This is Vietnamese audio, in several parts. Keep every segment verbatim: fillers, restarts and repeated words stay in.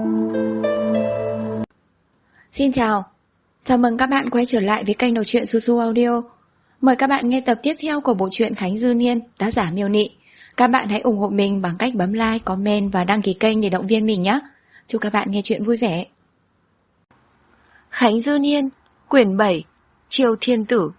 Xin chào, chào mừng các bạn quay trở lại với kênh đọc truyện Su Su Audio. Mời các bạn nghe tập tiếp theo của bộ truyện Khánh Dư Niên, tác giả Miêu Nị. Các bạn hãy ủng hộ mình bằng cách bấm like, comment và đăng ký kênh để động viên mình nhé. Chúc các bạn nghe truyện vui vẻ. Khánh Dư Niên, quyển bảy, Triều Thiên Tử.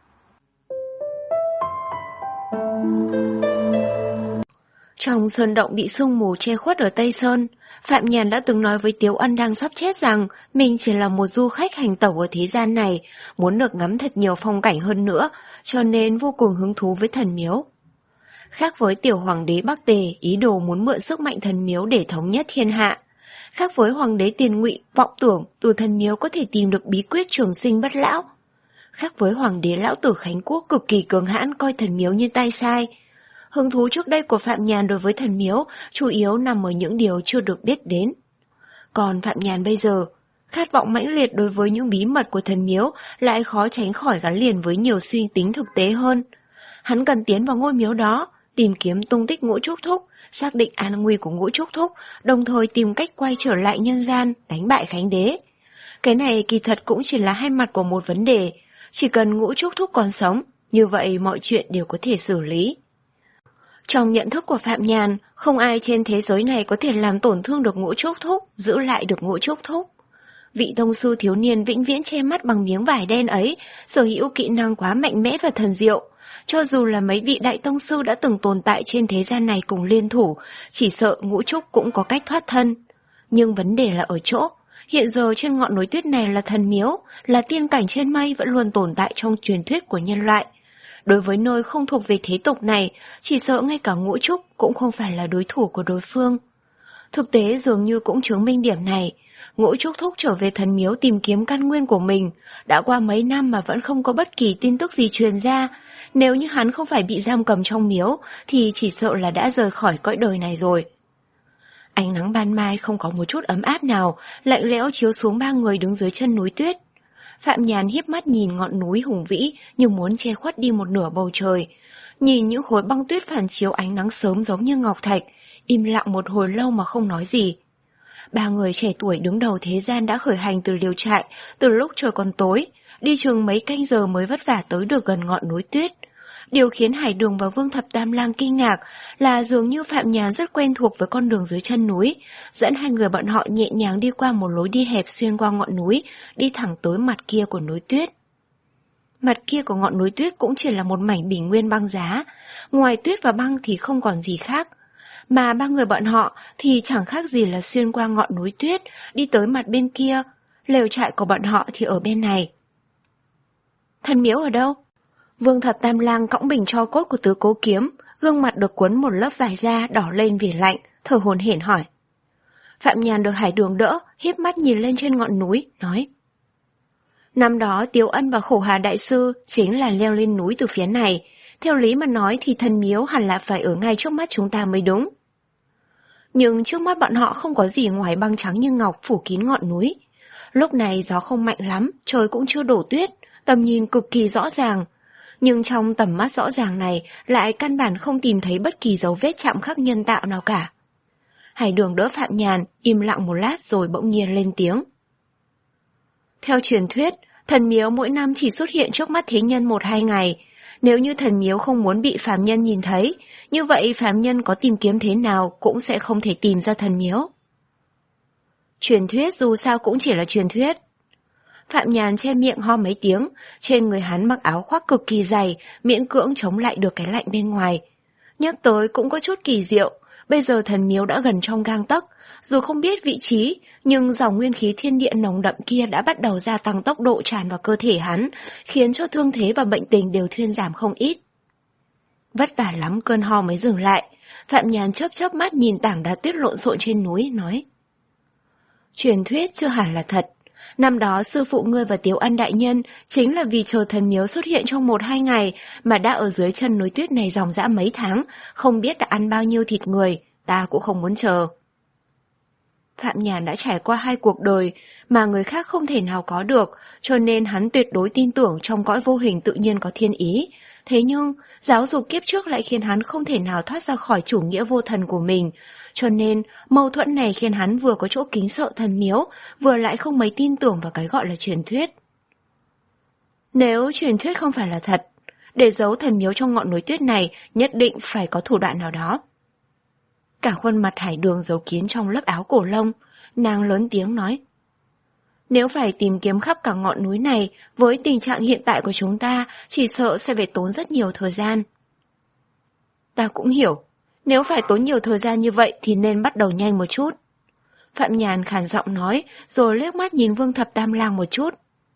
Trong sơn động bị sương mù che khuất ở Tây Sơn, Phạm Nhàn đã từng nói với Tiếu Ân đang sắp chết rằng mình chỉ là một du khách hành tẩu ở thế gian này, muốn được ngắm thật nhiều phong cảnh hơn nữa, cho nên vô cùng hứng thú với thần miếu. Khác với tiểu hoàng đế Bắc Tề ý đồ muốn mượn sức mạnh thần miếu để thống nhất thiên hạ, khác với hoàng đế Tiền Ngụy vọng tưởng từ thần miếu có thể tìm được bí quyết trường sinh bất lão, khác với hoàng đế Lão Tử Khánh Quốc cực kỳ cường hãn coi thần miếu như tay sai. Hứng thú trước đây của Phạm Nhàn đối với thần miếu chủ yếu nằm ở những điều chưa được biết đến. Còn Phạm Nhàn bây giờ, khát vọng mãnh liệt đối với những bí mật của thần miếu lại khó tránh khỏi gắn liền với nhiều suy tính thực tế hơn. Hắn cần tiến vào ngôi miếu đó, tìm kiếm tung tích Ngũ Trúc Thúc, xác định an nguy của Ngũ Trúc Thúc, đồng thời tìm cách quay trở lại nhân gian, đánh bại Khánh Đế. Cái này kỳ thật cũng chỉ là hai mặt của một vấn đề, chỉ cần Ngũ Trúc Thúc còn sống, như vậy mọi chuyện đều có thể xử lý. Trong nhận thức của Phạm Nhàn, không ai trên thế giới này có thể làm tổn thương được Ngũ Trúc Thúc, giữ lại được Ngũ Trúc Thúc. Vị tông sư thiếu niên vĩnh viễn che mắt bằng miếng vải đen ấy, sở hữu kỹ năng quá mạnh mẽ và thần diệu. Cho dù là mấy vị đại tông sư đã từng tồn tại trên thế gian này cùng liên thủ, chỉ sợ Ngũ Trúc cũng có cách thoát thân. Nhưng vấn đề là ở chỗ, hiện giờ trên ngọn núi tuyết này là thần miếu, là tiên cảnh trên mây vẫn luôn tồn tại trong truyền thuyết của nhân loại. Đối với nơi không thuộc về thế tục này, chỉ sợ ngay cả Ngũ Trúc cũng không phải là đối thủ của đối phương. Thực tế dường như cũng chứng minh điểm này. Ngũ Trúc Thúc trở về thần miếu tìm kiếm căn nguyên của mình, đã qua mấy năm mà vẫn không có bất kỳ tin tức gì truyền ra. Nếu như hắn không phải bị giam cầm trong miếu, thì chỉ sợ là đã rời khỏi cõi đời này rồi. Ánh nắng ban mai không có một chút ấm áp nào, lạnh lẽo chiếu xuống ba người đứng dưới chân núi tuyết. Phạm Nhàn híp mắt nhìn ngọn núi hùng vĩ như muốn che khuất đi một nửa bầu trời. Nhìn những khối băng tuyết phản chiếu ánh nắng sớm giống như ngọc thạch, im lặng một hồi lâu mà không nói gì. Ba người trẻ tuổi đứng đầu thế gian đã khởi hành từ liều trại, từ lúc trời còn tối, đi chừng mấy canh giờ mới vất vả tới được gần ngọn núi tuyết. Điều khiến Hải Đường và Vương Thập Tam Lang kinh ngạc là dường như Phạm Nhàn rất quen thuộc với con đường dưới chân núi, dẫn hai người bọn họ nhẹ nhàng đi qua một lối đi hẹp xuyên qua ngọn núi, đi thẳng tới mặt kia của núi tuyết. Mặt kia của ngọn núi tuyết cũng chỉ là một mảnh bình nguyên băng giá, ngoài tuyết và băng thì không còn gì khác. Mà ba người bọn họ thì chẳng khác gì là xuyên qua ngọn núi tuyết, đi tới mặt bên kia, lều trại của bọn họ thì ở bên này. Thần miếu ở đâu? Vương Thập Tam Lang cõng bình tro cốt của Tứ Cố Kiếm, gương mặt được cuốn một lớp vải da đỏ lên vì lạnh, thở hổn hển hỏi. Phạm Nhàn được Hải Đường đỡ, híp mắt nhìn lên trên ngọn núi, nói. Năm đó Tiếu Ân và Khổ Hà Đại Sư chính là leo lên núi từ phía này, theo lý mà nói thì thần miếu hẳn là phải ở ngay trước mắt chúng ta mới đúng. Nhưng trước mắt bọn họ không có gì ngoài băng trắng như ngọc phủ kín ngọn núi. Lúc này gió không mạnh lắm, trời cũng chưa đổ tuyết, tầm nhìn cực kỳ rõ ràng. Nhưng trong tầm mắt rõ ràng này lại căn bản không tìm thấy bất kỳ dấu vết chạm khắc nhân tạo nào cả. Hải Đường đỡ Phạm Nhàn, im lặng một lát rồi bỗng nhiên lên tiếng. Theo truyền thuyết, thần miếu mỗi năm chỉ xuất hiện trước mắt thế nhân một hai ngày. Nếu như thần miếu không muốn bị phàm nhân nhìn thấy, như vậy phàm nhân có tìm kiếm thế nào cũng sẽ không thể tìm ra thần miếu. Truyền thuyết dù sao cũng chỉ là truyền thuyết. Phạm Nhàn che miệng ho mấy tiếng, trên người hắn mặc áo khoác cực kỳ dày, miễn cưỡng chống lại được cái lạnh bên ngoài. Nhắc tới cũng có chút kỳ diệu, bây giờ thần miếu đã gần trong gang tấc, dù không biết vị trí, nhưng dòng nguyên khí thiên địa nồng đậm kia đã bắt đầu gia tăng tốc độ tràn vào cơ thể hắn, khiến cho thương thế và bệnh tình đều thuyên giảm không ít. Vất vả lắm cơn ho mới dừng lại, Phạm Nhàn chớp chớp mắt nhìn tảng đá tuyết lộn xộn trên núi, nói. Truyền thuyết chưa hẳn là thật. Năm đó sư phụ ngươi và Tiếu Ân đại nhân chính là vì chờ thần miếu xuất hiện trong một hai ngày mà đã ở dưới chân núi tuyết này dòng dã mấy tháng, không biết đã ăn bao nhiêu thịt người, ta cũng không muốn chờ. Phạm Nhàn đã trải qua hai cuộc đời mà người khác không thể nào có được, cho nên hắn tuyệt đối tin tưởng trong cõi vô hình tự nhiên có thiên ý, Thế nhưng, giáo dục kiếp trước lại khiến hắn không thể nào thoát ra khỏi chủ nghĩa vô thần của mình. Cho nên, mâu thuẫn này khiến hắn vừa có chỗ kính sợ thần miếu, vừa lại không mấy tin tưởng vào cái gọi là truyền thuyết. Nếu truyền thuyết không phải là thật, để giấu thần miếu trong ngọn núi tuyết này nhất định phải có thủ đoạn nào đó. Cả khuôn mặt Hải Đường giấu kín trong lớp áo cổ lông, nàng lớn tiếng nói. Nếu phải tìm kiếm khắp cả ngọn núi này, với tình trạng hiện tại của chúng ta, chỉ sợ sẽ phải tốn rất nhiều thời gian. Ta cũng hiểu, nếu phải tốn nhiều thời gian như vậy thì nên bắt đầu nhanh một chút. Phạm Nhàn khàn giọng nói, rồi liếc mắt nhìn Vương Thập Tam Lang một chút.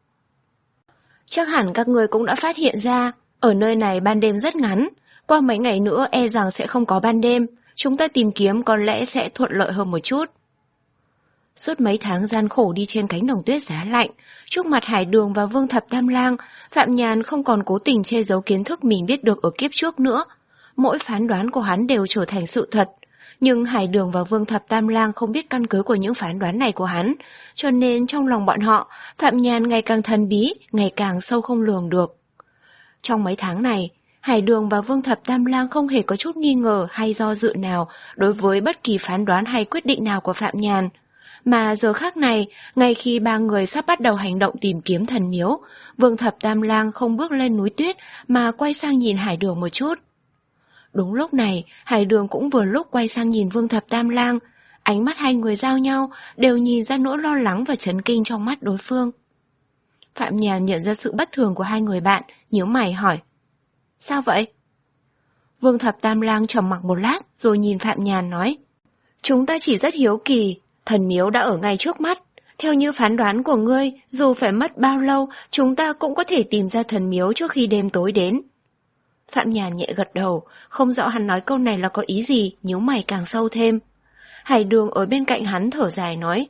Chắc hẳn các người cũng đã phát hiện ra, ở nơi này ban đêm rất ngắn, qua mấy ngày nữa e rằng sẽ không có ban đêm, chúng ta tìm kiếm có lẽ sẽ thuận lợi hơn một chút. Suốt mấy tháng gian khổ đi trên cánh đồng tuyết giá lạnh, trước mặt Hải Đường và Vương Thập Tam Lang, Phạm Nhàn không còn cố tình che giấu kiến thức mình biết được ở kiếp trước nữa. Mỗi phán đoán của hắn đều trở thành sự thật. Nhưng Hải Đường và Vương Thập Tam Lang không biết căn cứ của những phán đoán này của hắn, cho nên trong lòng bọn họ, Phạm Nhàn ngày càng thần bí, ngày càng sâu không lường được. Trong mấy tháng này, Hải Đường và Vương Thập Tam Lang không hề có chút nghi ngờ hay do dự nào đối với bất kỳ phán đoán hay quyết định nào của Phạm Nhàn. Mà giờ khắc này, ngay khi ba người sắp bắt đầu hành động tìm kiếm thần miếu, Vương Thập Tam Lang không bước lên núi tuyết mà quay sang nhìn Hải Đường một chút. Đúng lúc này, Hải Đường cũng vừa lúc quay sang nhìn Vương Thập Tam Lang. Ánh mắt hai người giao nhau, đều nhìn ra nỗi lo lắng và chấn kinh trong mắt đối phương. Phạm Nhàn nhận ra sự bất thường của hai người bạn, nhíu mày hỏi. Sao vậy? Vương Thập Tam Lang trầm mặc một lát rồi nhìn Phạm Nhàn nói. Chúng ta chỉ rất hiếu kỳ, thần miếu đã ở ngay trước mắt. Theo như phán đoán của ngươi, dù phải mất bao lâu, chúng ta cũng có thể tìm ra thần miếu trước khi đêm tối đến. Phạm Nhàn nhẹ gật đầu, không rõ hắn nói câu này là có ý gì, nhíu mày càng sâu thêm. Hải Đường ở bên cạnh hắn thở dài nói.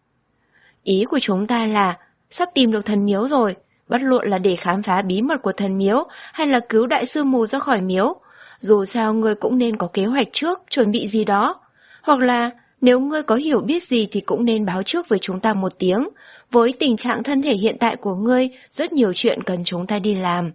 Ý của chúng ta là, sắp tìm được thần miếu rồi, bất luận là để khám phá bí mật của thần miếu hay là cứu đại sư mù ra khỏi miếu. Dù sao ngươi cũng nên có kế hoạch trước, chuẩn bị gì đó. Hoặc là, nếu ngươi có hiểu biết gì thì cũng nên báo trước với chúng ta một tiếng. Với tình trạng thân thể hiện tại của ngươi, rất nhiều chuyện cần chúng ta đi làm.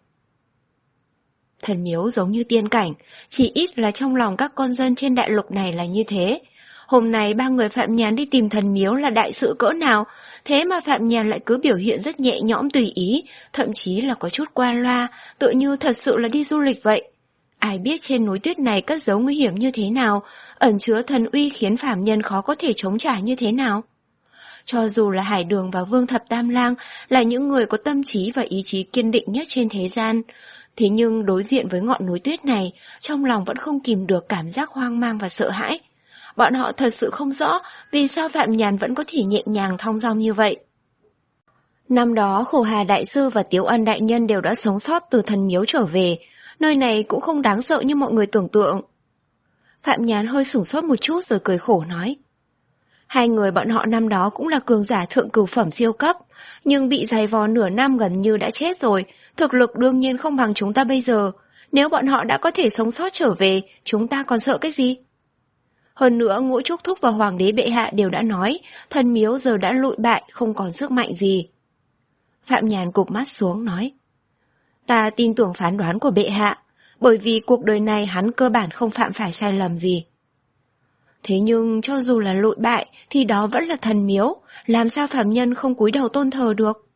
Thần miếu giống như tiên cảnh, chỉ ít là trong lòng các con dân trên đại lục này là như thế. Hôm nay ba người Phạm Nhàn đi tìm thần miếu là đại sự cỡ nào, thế mà Phạm Nhàn lại cứ biểu hiện rất nhẹ nhõm tùy ý, thậm chí là có chút qua loa, tựa như thật sự là đi du lịch vậy. Ai biết trên núi tuyết này cất giấu nguy hiểm như thế nào, ẩn chứa thần uy khiến phàm nhân khó có thể chống trả như thế nào. Cho dù là Hải Đường và Vương Thập Tam Lang là những người có tâm trí và ý chí kiên định nhất trên thế gian, thế nhưng đối diện với ngọn núi tuyết này, trong lòng vẫn không kìm được cảm giác hoang mang và sợ hãi. Bọn họ thật sự không rõ vì sao Phạm Nhàn vẫn có thể nhẹ nhàng thong dong như vậy. Năm đó Khổ Hà Đại Sư và Tiếu Ân Đại Nhân đều đã sống sót từ thần miếu trở về, nơi này cũng không đáng sợ như mọi người tưởng tượng. Phạm Nhàn hơi sửng sốt một chút rồi cười khổ nói. Hai người bọn họ năm đó cũng là cường giả thượng cửu phẩm siêu cấp, nhưng bị giày vò nửa năm gần như đã chết rồi, thực lực đương nhiên không bằng chúng ta bây giờ. Nếu bọn họ đã có thể sống sót trở về, chúng ta còn sợ cái gì? Hơn nữa Ngũ Trúc Thúc và Hoàng đế bệ hạ đều đã nói, thần miếu giờ đã lụi bại, không còn sức mạnh gì. Phạm Nhàn cụp mắt xuống nói. Ta tin tưởng phán đoán của bệ hạ, bởi vì cuộc đời này hắn cơ bản không phạm phải sai lầm gì. Thế nhưng cho dù là lụi bại thì đó vẫn là thần miếu, làm sao phàm nhân không cúi đầu tôn thờ được?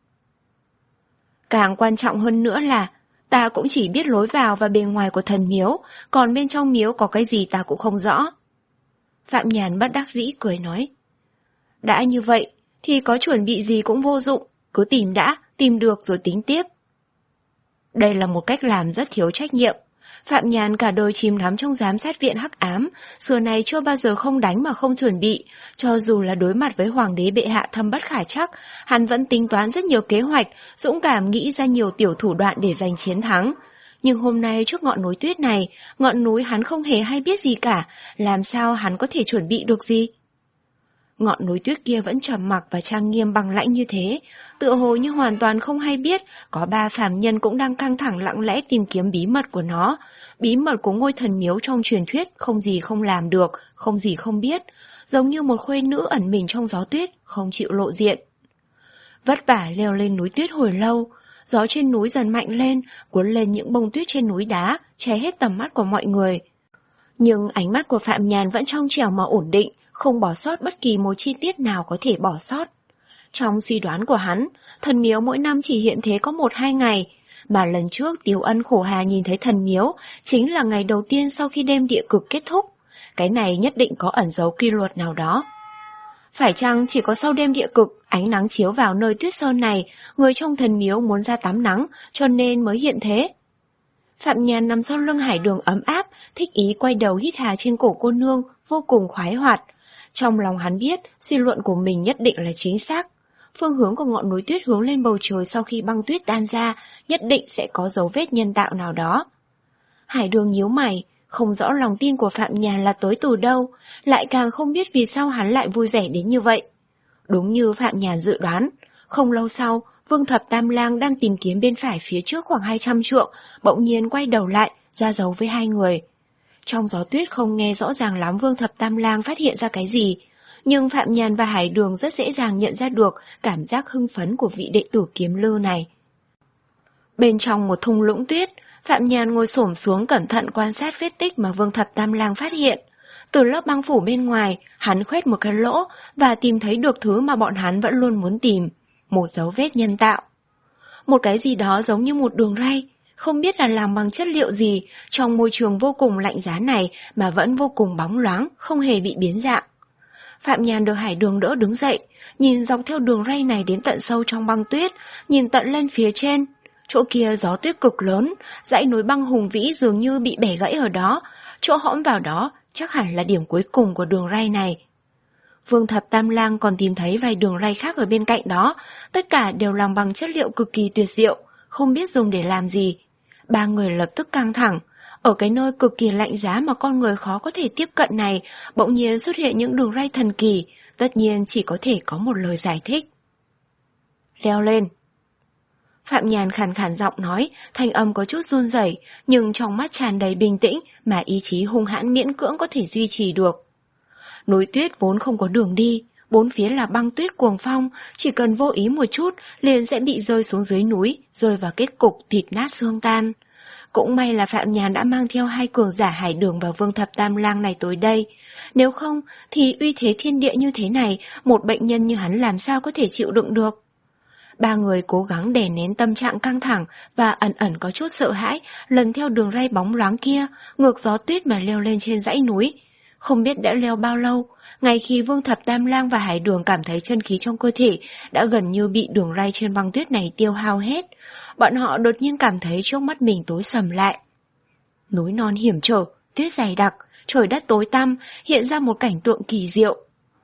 Càng quan trọng hơn nữa là ta cũng chỉ biết lối vào và bề ngoài của thần miếu, còn bên trong miếu có cái gì ta cũng không rõ. Phạm Nhàn bất đắc dĩ cười nói. Đã như vậy thì có chuẩn bị gì cũng vô dụng, cứ tìm đã, tìm được rồi tính tiếp. Đây là một cách làm rất thiếu trách nhiệm. Phạm Nhàn cả đời chìm đắm trong giám sát viện hắc ám, xưa này chưa bao giờ không đánh mà không chuẩn bị, cho dù là đối mặt với Hoàng đế bệ hạ thâm bất khả trắc, hắn vẫn tính toán rất nhiều kế hoạch, dũng cảm nghĩ ra nhiều tiểu thủ đoạn để giành chiến thắng. Nhưng hôm nay trước ngọn núi tuyết này, ngọn núi hắn không hề hay biết gì cả, làm sao hắn có thể chuẩn bị được gì? Ngọn núi tuyết kia vẫn trầm mặc và trang nghiêm bằng lãnh như thế, tựa hồ như hoàn toàn không hay biết có ba phàm nhân cũng đang căng thẳng lặng lẽ tìm kiếm bí mật của nó. Bí mật của ngôi thần miếu trong truyền thuyết không gì không làm được, không gì không biết, giống như một khuê nữ ẩn mình trong gió tuyết, không chịu lộ diện. Vất vả leo lên núi tuyết hồi lâu, Gió trên núi dần mạnh lên, cuốn lên những bông tuyết trên núi đá, che hết tầm mắt của mọi người. Nhưng ánh mắt của Phạm Nhàn vẫn trong trẻo mà ổn định, không bỏ sót bất kỳ một chi tiết nào có thể bỏ sót. Trong suy đoán của hắn, thần miếu mỗi năm chỉ hiện thế có một hai ngày, mà lần trước Tiếu Ân khổ hà nhìn thấy thần miếu chính là ngày đầu tiên sau khi đêm địa cực kết thúc. Cái này nhất định có ẩn dấu quy luật nào đó. Phải chăng chỉ có sau đêm địa cực, ánh nắng chiếu vào nơi tuyết sơn này, người trong thần miếu muốn ra tắm nắng, cho nên mới hiện thế? Phạm Nhàn nằm sau lưng Hải Đường ấm áp, thích ý quay đầu hít hà trên cổ cô nương, vô cùng khoái hoạt. Trong lòng hắn biết, suy luận của mình nhất định là chính xác. Phương hướng của ngọn núi tuyết hướng lên bầu trời sau khi băng tuyết tan ra, nhất định sẽ có dấu vết nhân tạo nào đó. Hải Đường nhíu mày, không rõ lòng tin của Phạm Nhàn là tới từ đâu, lại càng không biết vì sao hắn lại vui vẻ đến như vậy. Đúng như Phạm Nhàn dự đoán, không lâu sau, Vương Thập Tam Lang đang tìm kiếm bên phải phía trước khoảng hai trăm trượng, bỗng nhiên quay đầu lại, ra dấu với hai người. Trong gió tuyết không nghe rõ ràng lắm Vương Thập Tam Lang phát hiện ra cái gì, nhưng Phạm Nhàn và Hải Đường rất dễ dàng nhận ra được cảm giác hưng phấn của vị đệ tử kiếm lư này. Bên trong một thung lũng tuyết, Phạm Nhàn ngồi xổm xuống cẩn thận quan sát vết tích mà Vương Thập Tam Lang phát hiện. Từ lớp băng phủ bên ngoài, hắn khoét một cái lỗ và tìm thấy được thứ mà bọn hắn vẫn luôn muốn tìm, một dấu vết nhân tạo. Một cái gì đó giống như một đường ray, không biết là làm bằng chất liệu gì, trong môi trường vô cùng lạnh giá này mà vẫn vô cùng bóng loáng, không hề bị biến dạng. Phạm Nhàn được Hải Đường đỡ đứng dậy, nhìn dọc theo đường ray này đến tận sâu trong băng tuyết, nhìn tận lên phía trên. Chỗ kia gió tuyết cực lớn, dãy núi băng hùng vĩ dường như bị bẻ gãy ở đó, chỗ hõm vào đó chắc hẳn là điểm cuối cùng của đường ray này. Vương Thập Tam Lang còn tìm thấy vài đường ray khác ở bên cạnh đó, tất cả đều làm bằng chất liệu cực kỳ tuyệt diệu, không biết dùng để làm gì. Ba người lập tức căng thẳng. Ở cái nơi cực kỳ lạnh giá mà con người khó có thể tiếp cận này, bỗng nhiên xuất hiện những đường ray thần kỳ, tất nhiên chỉ có thể có một lời giải thích. Leo lên. Phạm Nhàn khàn khàn giọng nói, thanh âm có chút run rẩy, nhưng trong mắt tràn đầy bình tĩnh mà ý chí hung hãn miễn cưỡng có thể duy trì được. Núi tuyết vốn không có đường đi, bốn phía là băng tuyết cuồng phong, chỉ cần vô ý một chút liền sẽ bị rơi xuống dưới núi, rơi vào kết cục thịt nát xương tan. Cũng may là Phạm Nhàn đã mang theo hai cường giả Hải Đường và Vương Thập Tam Lang này tới đây. Nếu không thì uy thế thiên địa như thế này, một bệnh nhân như hắn làm sao có thể chịu đựng được. Ba người cố gắng đè nén tâm trạng căng thẳng và ẩn ẩn có chút sợ hãi, lần theo đường ray bóng loáng kia, ngược gió tuyết mà leo lên trên dãy núi. Không biết đã leo bao lâu, ngay khi Vương Thập Tam Lang và Hải Đường cảm thấy chân khí trong cơ thể đã gần như bị đường ray trên băng tuyết này tiêu hao hết, bọn họ đột nhiên cảm thấy trước mắt mình tối sầm lại. Núi non hiểm trở, tuyết dày đặc, trời đất tối tăm, hiện ra một cảnh tượng kỳ diệu.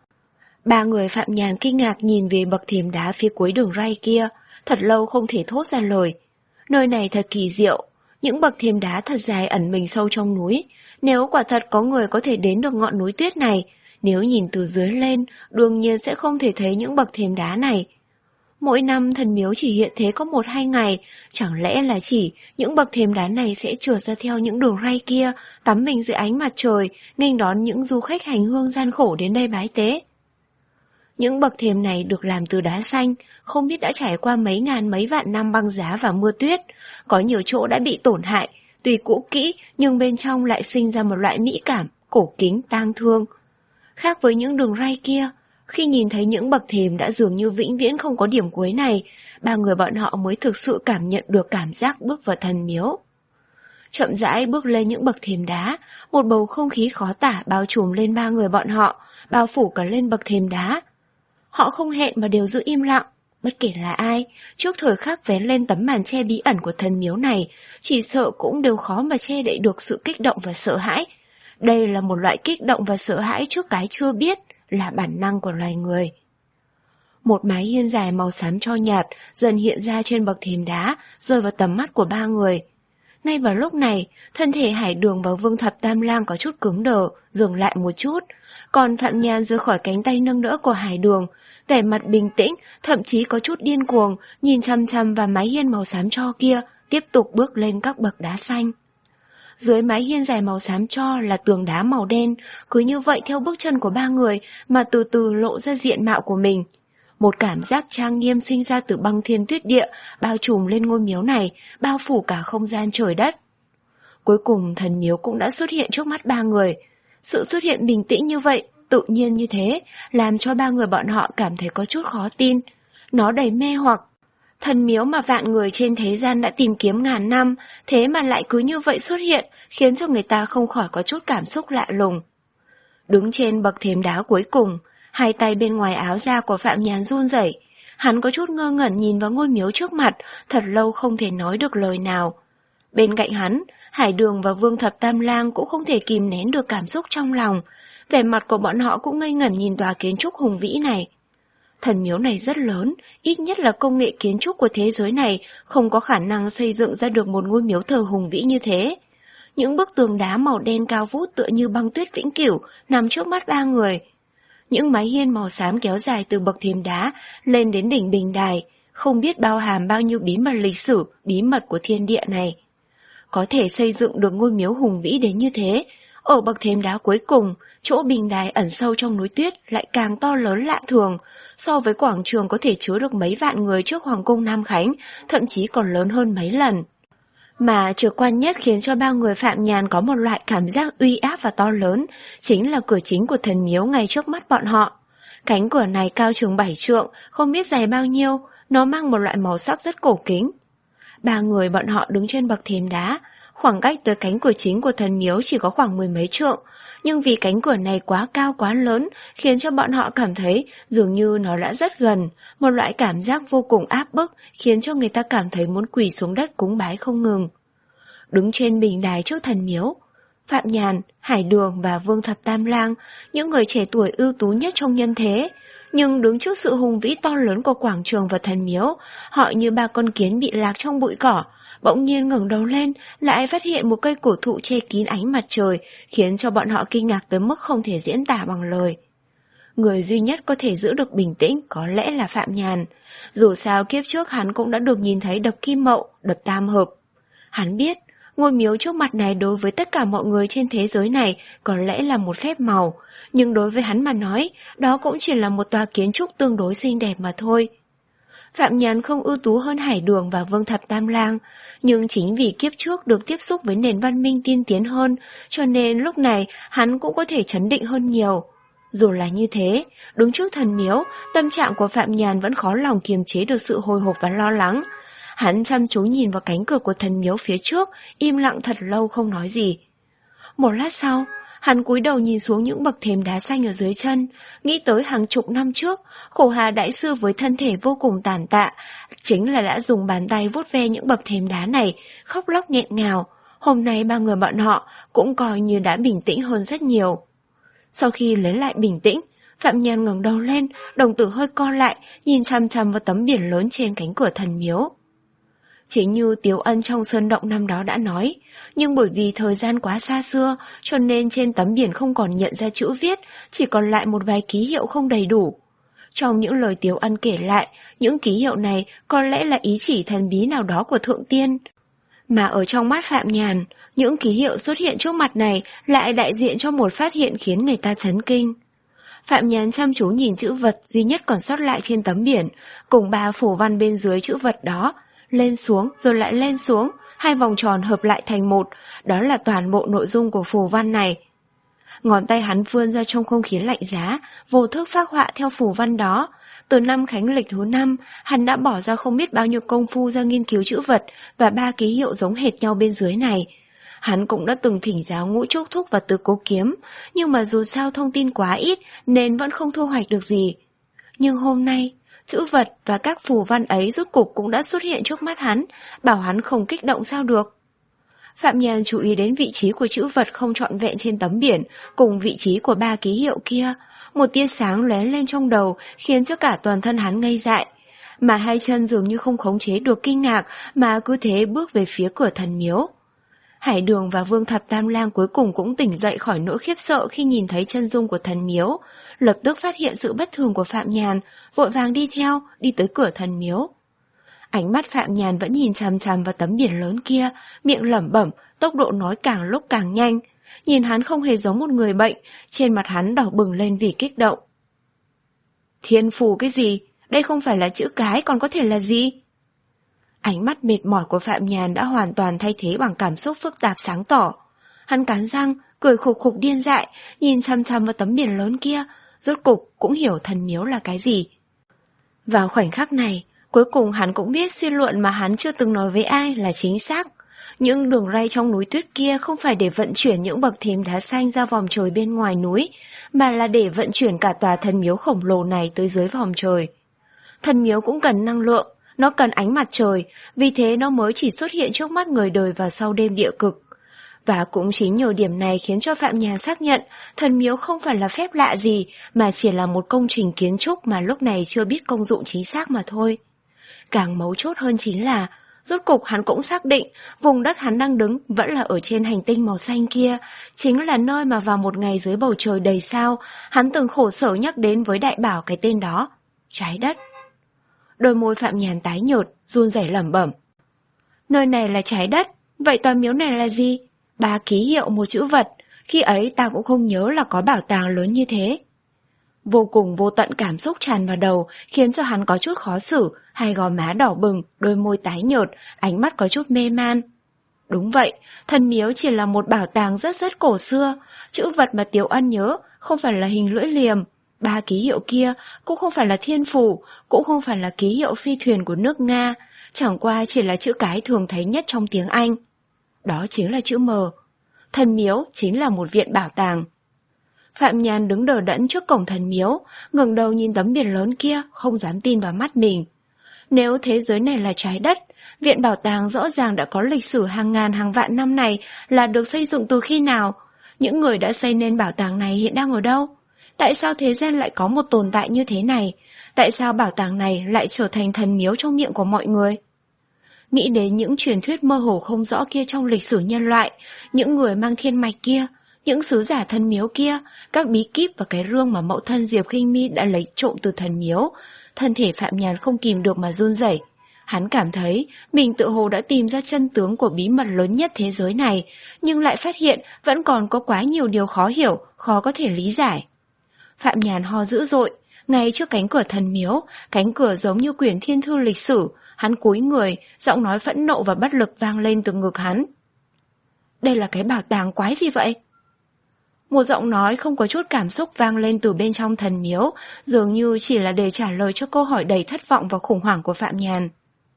Ba người Phạm Nhàn kinh ngạc nhìn về bậc thềm đá phía cuối đường ray kia, thật lâu không thể thốt ra lời. Nơi này thật kỳ diệu, những bậc thềm đá thật dài ẩn mình sâu trong núi. Nếu quả thật có người có thể đến được ngọn núi tuyết này, nếu nhìn từ dưới lên, đương nhiên sẽ không thể thấy những bậc thềm đá này. Mỗi năm thần miếu chỉ hiện thế có một hai ngày, chẳng lẽ là chỉ những bậc thềm đá này sẽ trượt ra theo những đường ray kia, tắm mình dưới ánh mặt trời, nghênh đón những du khách hành hương gian khổ đến đây bái tế. Những bậc thềm này được làm từ đá xanh, không biết đã trải qua mấy ngàn mấy vạn năm băng giá và mưa tuyết, có nhiều chỗ đã bị tổn hại, tuy cũ kỹ nhưng bên trong lại sinh ra một loại mỹ cảm, cổ kính, tang thương. Khác với những đường ray kia, khi nhìn thấy những bậc thềm đã dường như vĩnh viễn không có điểm cuối này, ba người bọn họ mới thực sự cảm nhận được cảm giác bước vào thần miếu. Chậm rãi bước lên những bậc thềm đá, một bầu không khí khó tả bao trùm lên ba người bọn họ, bao phủ cả lên bậc thềm đá. Họ không hẹn mà đều giữ im lặng, bất kể là ai, trước thời khắc vén lên tấm màn che bí ẩn của thần miếu này, chỉ sợ cũng đều khó mà che đậy được sự kích động và sợ hãi. Đây là một loại kích động và sợ hãi trước cái chưa biết, là bản năng của loài người. Một mái hiên dài màu xám tro nhạt dần hiện ra trên bậc thềm đá, rơi vào tầm mắt của ba người. Ngay vào lúc này, thân thể Hải Đường và Vương Thập Tam Lang có chút cứng đờ, dừng lại một chút, còn Phạm Nhàn rời khỏi cánh tay nâng đỡ của Hải Đường, vẻ mặt bình tĩnh, thậm chí có chút điên cuồng, nhìn chăm chăm vào mái hiên màu xám tro kia, tiếp tục bước lên các bậc đá xanh. Dưới mái hiên dài màu xám tro là tường đá màu đen, cứ như vậy theo bước chân của ba người mà từ từ lộ ra diện mạo của mình. Một cảm giác trang nghiêm sinh ra từ băng thiên tuyết địa, bao trùm lên ngôi miếu này, bao phủ cả không gian trời đất. Cuối cùng thần miếu cũng đã xuất hiện trước mắt ba người. Sự xuất hiện bình tĩnh như vậy, tự nhiên như thế, làm cho ba người bọn họ cảm thấy có chút khó tin. Nó đầy mê hoặc. Thần miếu mà vạn người trên thế gian đã tìm kiếm ngàn năm, thế mà lại cứ như vậy xuất hiện, khiến cho người ta không khỏi có chút cảm xúc lạ lùng. Đứng trên bậc thềm đá cuối cùng, hai tay bên ngoài áo da của Phạm Nhàn run rẩy. Hắn có chút ngơ ngẩn nhìn vào ngôi miếu trước mặt, thật lâu không thể nói được lời nào. Bên cạnh hắn, Hải Đường và Vương Thập Tam Lang cũng không thể kìm nén được cảm xúc trong lòng. Vẻ mặt của bọn họ cũng ngây ngẩn nhìn tòa kiến trúc hùng vĩ này. Thần miếu này rất lớn, ít nhất là công nghệ kiến trúc của thế giới này không có khả năng xây dựng ra được một ngôi miếu thờ hùng vĩ như thế. Những bức tường đá màu đen cao vút tựa như băng tuyết vĩnh cửu nằm trước mắt ba người. Những mái hiên màu xám kéo dài từ bậc thềm đá lên đến đỉnh bình đài, không biết bao hàm bao nhiêu bí mật lịch sử, bí mật của thiên địa này. Có thể xây dựng được ngôi miếu hùng vĩ đến như thế, ở bậc thềm đá cuối cùng, chỗ bình đài ẩn sâu trong núi tuyết lại càng to lớn lạ thường, so với quảng trường có thể chứa được mấy vạn người trước Hoàng cung Nam Khánh, thậm chí còn lớn hơn mấy lần. Mà trực quan nhất khiến cho ba người Phạm Nhàn có một loại cảm giác uy áp và to lớn, chính là cửa chính của thần miếu ngay trước mắt bọn họ. Cánh cửa này cao chừng bảy trượng, không biết dày bao nhiêu, nó mang một loại màu sắc rất cổ kính. Ba người bọn họ đứng trên bậc thềm đá, khoảng cách tới cánh cửa chính của thần miếu chỉ có khoảng mười mấy trượng, nhưng vì cánh cửa này quá cao quá lớn khiến cho bọn họ cảm thấy dường như nó đã rất gần, một loại cảm giác vô cùng áp bức khiến cho người ta cảm thấy muốn quỳ xuống đất cúng bái không ngừng. Đứng trên bình đài trước thần miếu, Phạm Nhàn, Hải Đường và Vương Thập Tam Lang, những người trẻ tuổi ưu tú nhất trong nhân thế, nhưng đứng trước sự hùng vĩ to lớn của quảng trường và thần miếu, họ như ba con kiến bị lạc trong bụi cỏ. Bỗng nhiên ngẩng đầu lên, lại phát hiện một cây cổ thụ che kín ánh mặt trời, khiến cho bọn họ kinh ngạc tới mức không thể diễn tả bằng lời. Người duy nhất có thể giữ được bình tĩnh có lẽ là Phạm Nhàn. Dù sao kiếp trước hắn cũng đã được nhìn thấy đập kim mậu, đập tam hợp. Hắn biết, ngôi miếu trước mặt này đối với tất cả mọi người trên thế giới này có lẽ là một phép màu, nhưng đối với hắn mà nói, đó cũng chỉ là một tòa kiến trúc tương đối xinh đẹp mà thôi. Phạm Nhàn không ưu tú hơn Hải Đường và Vương Thập Tam Lang, nhưng chính vì kiếp trước được tiếp xúc với nền văn minh tiên tiến hơn, cho nên lúc này hắn cũng có thể trấn định hơn nhiều. Dù là như thế, đứng trước thần miếu, tâm trạng của Phạm Nhàn vẫn khó lòng kiềm chế được sự hồi hộp và lo lắng. Hắn chăm chú nhìn vào cánh cửa của thần miếu phía trước, im lặng thật lâu không nói gì. Một lát sau, hắn cúi đầu nhìn xuống những bậc thềm đá xanh ở dưới chân, nghĩ tới hàng chục năm trước, Khổ Hà Đại Sư với thân thể vô cùng tàn tạ, chính là đã dùng bàn tay vuốt ve những bậc thềm đá này, khóc lóc nghẹn ngào. Hôm nay ba người bọn họ cũng coi như đã bình tĩnh hơn rất nhiều. Sau khi lấy lại bình tĩnh, Phạm Nhàn ngẩng đầu lên, đồng tử hơi co lại, nhìn chằm chằm vào tấm biển lớn trên cánh cửa thần miếu. Chính như Tiếu Ân trong Sơn Động năm đó đã nói, nhưng bởi vì thời gian quá xa xưa, cho nên trên tấm biển không còn nhận ra chữ viết, chỉ còn lại một vài ký hiệu không đầy đủ. Trong những lời Tiếu Ân kể lại, những ký hiệu này có lẽ là ý chỉ thần bí nào đó của Thượng Tiên. Mà ở trong mắt Phạm Nhàn, những ký hiệu xuất hiện trước mặt này lại đại diện cho một phát hiện khiến người ta chấn kinh. Phạm Nhàn chăm chú nhìn chữ vật duy nhất còn sót lại trên tấm biển, cùng ba phù văn bên dưới chữ vật đó, lên xuống rồi lại lên xuống, hai vòng tròn hợp lại thành một, đó là toàn bộ nội dung của phù văn này. Ngón tay hắn vươn ra trong không khí lạnh giá, vô thức phác họa theo phù văn đó. Từ năm Khánh Lịch thứ năm, hắn đã bỏ ra không biết bao nhiêu công phu ra nghiên cứu chữ vật và ba ký hiệu giống hệt nhau bên dưới này. Hắn cũng đã từng thỉnh giáo Ngũ Trúc Thúc và Tứ Cố Kiếm, nhưng mà dù sao thông tin quá ít nên vẫn không thu hoạch được gì. Nhưng hôm nay, chữ vật và các phù văn ấy rốt cục cũng đã xuất hiện trước mắt hắn, bảo hắn không kích động sao được. Phạm Nhàn chú ý đến vị trí của chữ vật không trọn vẹn trên tấm biển, cùng vị trí của ba ký hiệu kia. Một tia sáng lóe lên trong đầu khiến cho cả toàn thân hắn ngây dại. Mà hai chân dường như không khống chế được kinh ngạc mà cứ thế bước về phía cửa thần miếu. Hải Đường và Vương Thập Tam Lang cuối cùng cũng tỉnh dậy khỏi nỗi khiếp sợ khi nhìn thấy chân dung của thần miếu, lập tức phát hiện sự bất thường của Phạm Nhàn, vội vàng đi theo, đi tới cửa thần miếu. Ánh mắt Phạm Nhàn vẫn nhìn chằm chằm vào tấm biển lớn kia, miệng lẩm bẩm, tốc độ nói càng lúc càng nhanh. Nhìn hắn không hề giống một người bệnh, trên mặt hắn đỏ bừng lên vì kích động. Thiên phù cái gì? Đây không phải là chữ cái còn có thể là gì? Ánh mắt mệt mỏi của Phạm Nhàn đã hoàn toàn thay thế bằng cảm xúc phức tạp sáng tỏ. Hắn cắn răng, cười khục khục điên dại, nhìn chăm chăm vào tấm biển lớn kia, rốt cục cũng hiểu thần miếu là cái gì. Vào khoảnh khắc này, cuối cùng hắn cũng biết suy luận mà hắn chưa từng nói với ai là chính xác. Những đường ray trong núi tuyết kia không phải để vận chuyển những bậc thềm đá xanh ra vòm trời bên ngoài núi, mà là để vận chuyển cả tòa thần miếu khổng lồ này tới dưới vòm trời. Thần miếu cũng cần năng lượng, nó cần ánh mặt trời, vì thế nó mới chỉ xuất hiện trước mắt người đời vào sau đêm địa cực. Và cũng chính nhờ điểm này khiến cho Phạm Nhàn xác nhận thần miếu không phải là phép lạ gì, mà chỉ là một công trình kiến trúc mà lúc này chưa biết công dụng chính xác mà thôi. Càng mấu chốt hơn chính là, rốt cục hắn cũng xác định vùng đất hắn đang đứng vẫn là ở trên hành tinh màu xanh kia, chính là nơi mà vào một ngày dưới bầu trời đầy sao, hắn từng khổ sở nhắc đến với đại bảo cái tên đó, trái đất. Đôi môi Phạm Nhàn tái nhợt, run rẩy lẩm bẩm. Nơi này là trái đất, vậy tòa miếu này là gì? Ba ký hiệu một chữ vật, khi ấy ta cũng không nhớ là có bảo tàng lớn như thế. Vô cùng vô tận cảm xúc tràn vào đầu, khiến cho hắn có chút khó xử, hai gò má đỏ bừng, đôi môi tái nhợt, ánh mắt có chút mê man. Đúng vậy, thần miếu chỉ là một bảo tàng rất rất cổ xưa, chữ vật mà Tiếu Ân nhớ không phải là hình lưỡi liềm, ba ký hiệu kia cũng không phải là thiên phủ, cũng không phải là ký hiệu phi thuyền của nước Nga, chẳng qua chỉ là chữ cái thường thấy nhất trong tiếng Anh. Đó chính là chữ M. Thần miếu chính là một viện bảo tàng. Phạm Nhàn đứng đờ đẫn trước cổng thần miếu, ngẩng đầu nhìn tấm biển lớn kia, không dám tin vào mắt mình. Nếu thế giới này là trái đất, viện bảo tàng rõ ràng đã có lịch sử hàng ngàn hàng vạn năm này là được xây dựng từ khi nào? Những người đã xây nên bảo tàng này hiện đang ở đâu? Tại sao thế gian lại có một tồn tại như thế này? Tại sao bảo tàng này lại trở thành thần miếu trong miệng của mọi người? Nghĩ đến những truyền thuyết mơ hồ không rõ kia trong lịch sử nhân loại, những người mang thiên mạch kia, những sứ giả thần miếu kia, các bí kíp và cái rương mà mẫu thân Diệp Khinh Mi đã lấy trộm từ thần miếu, thân thể Phạm Nhàn không kìm được mà run rẩy. Hắn cảm thấy mình tự hồ đã tìm ra chân tướng của bí mật lớn nhất thế giới này, nhưng lại phát hiện vẫn còn có quá nhiều điều khó hiểu, khó có thể lý giải. Phạm Nhàn ho dữ dội, ngay trước cánh cửa thần miếu, cánh cửa giống như quyển thiên thư lịch sử, hắn cúi người, giọng nói phẫn nộ và bất lực vang lên từ ngực hắn. Đây là cái bảo tàng quái gì vậy? Một giọng nói không có chút cảm xúc vang lên từ bên trong thần miếu, dường như chỉ là để trả lời cho câu hỏi đầy thất vọng và khủng hoảng của Phạm Nhàn.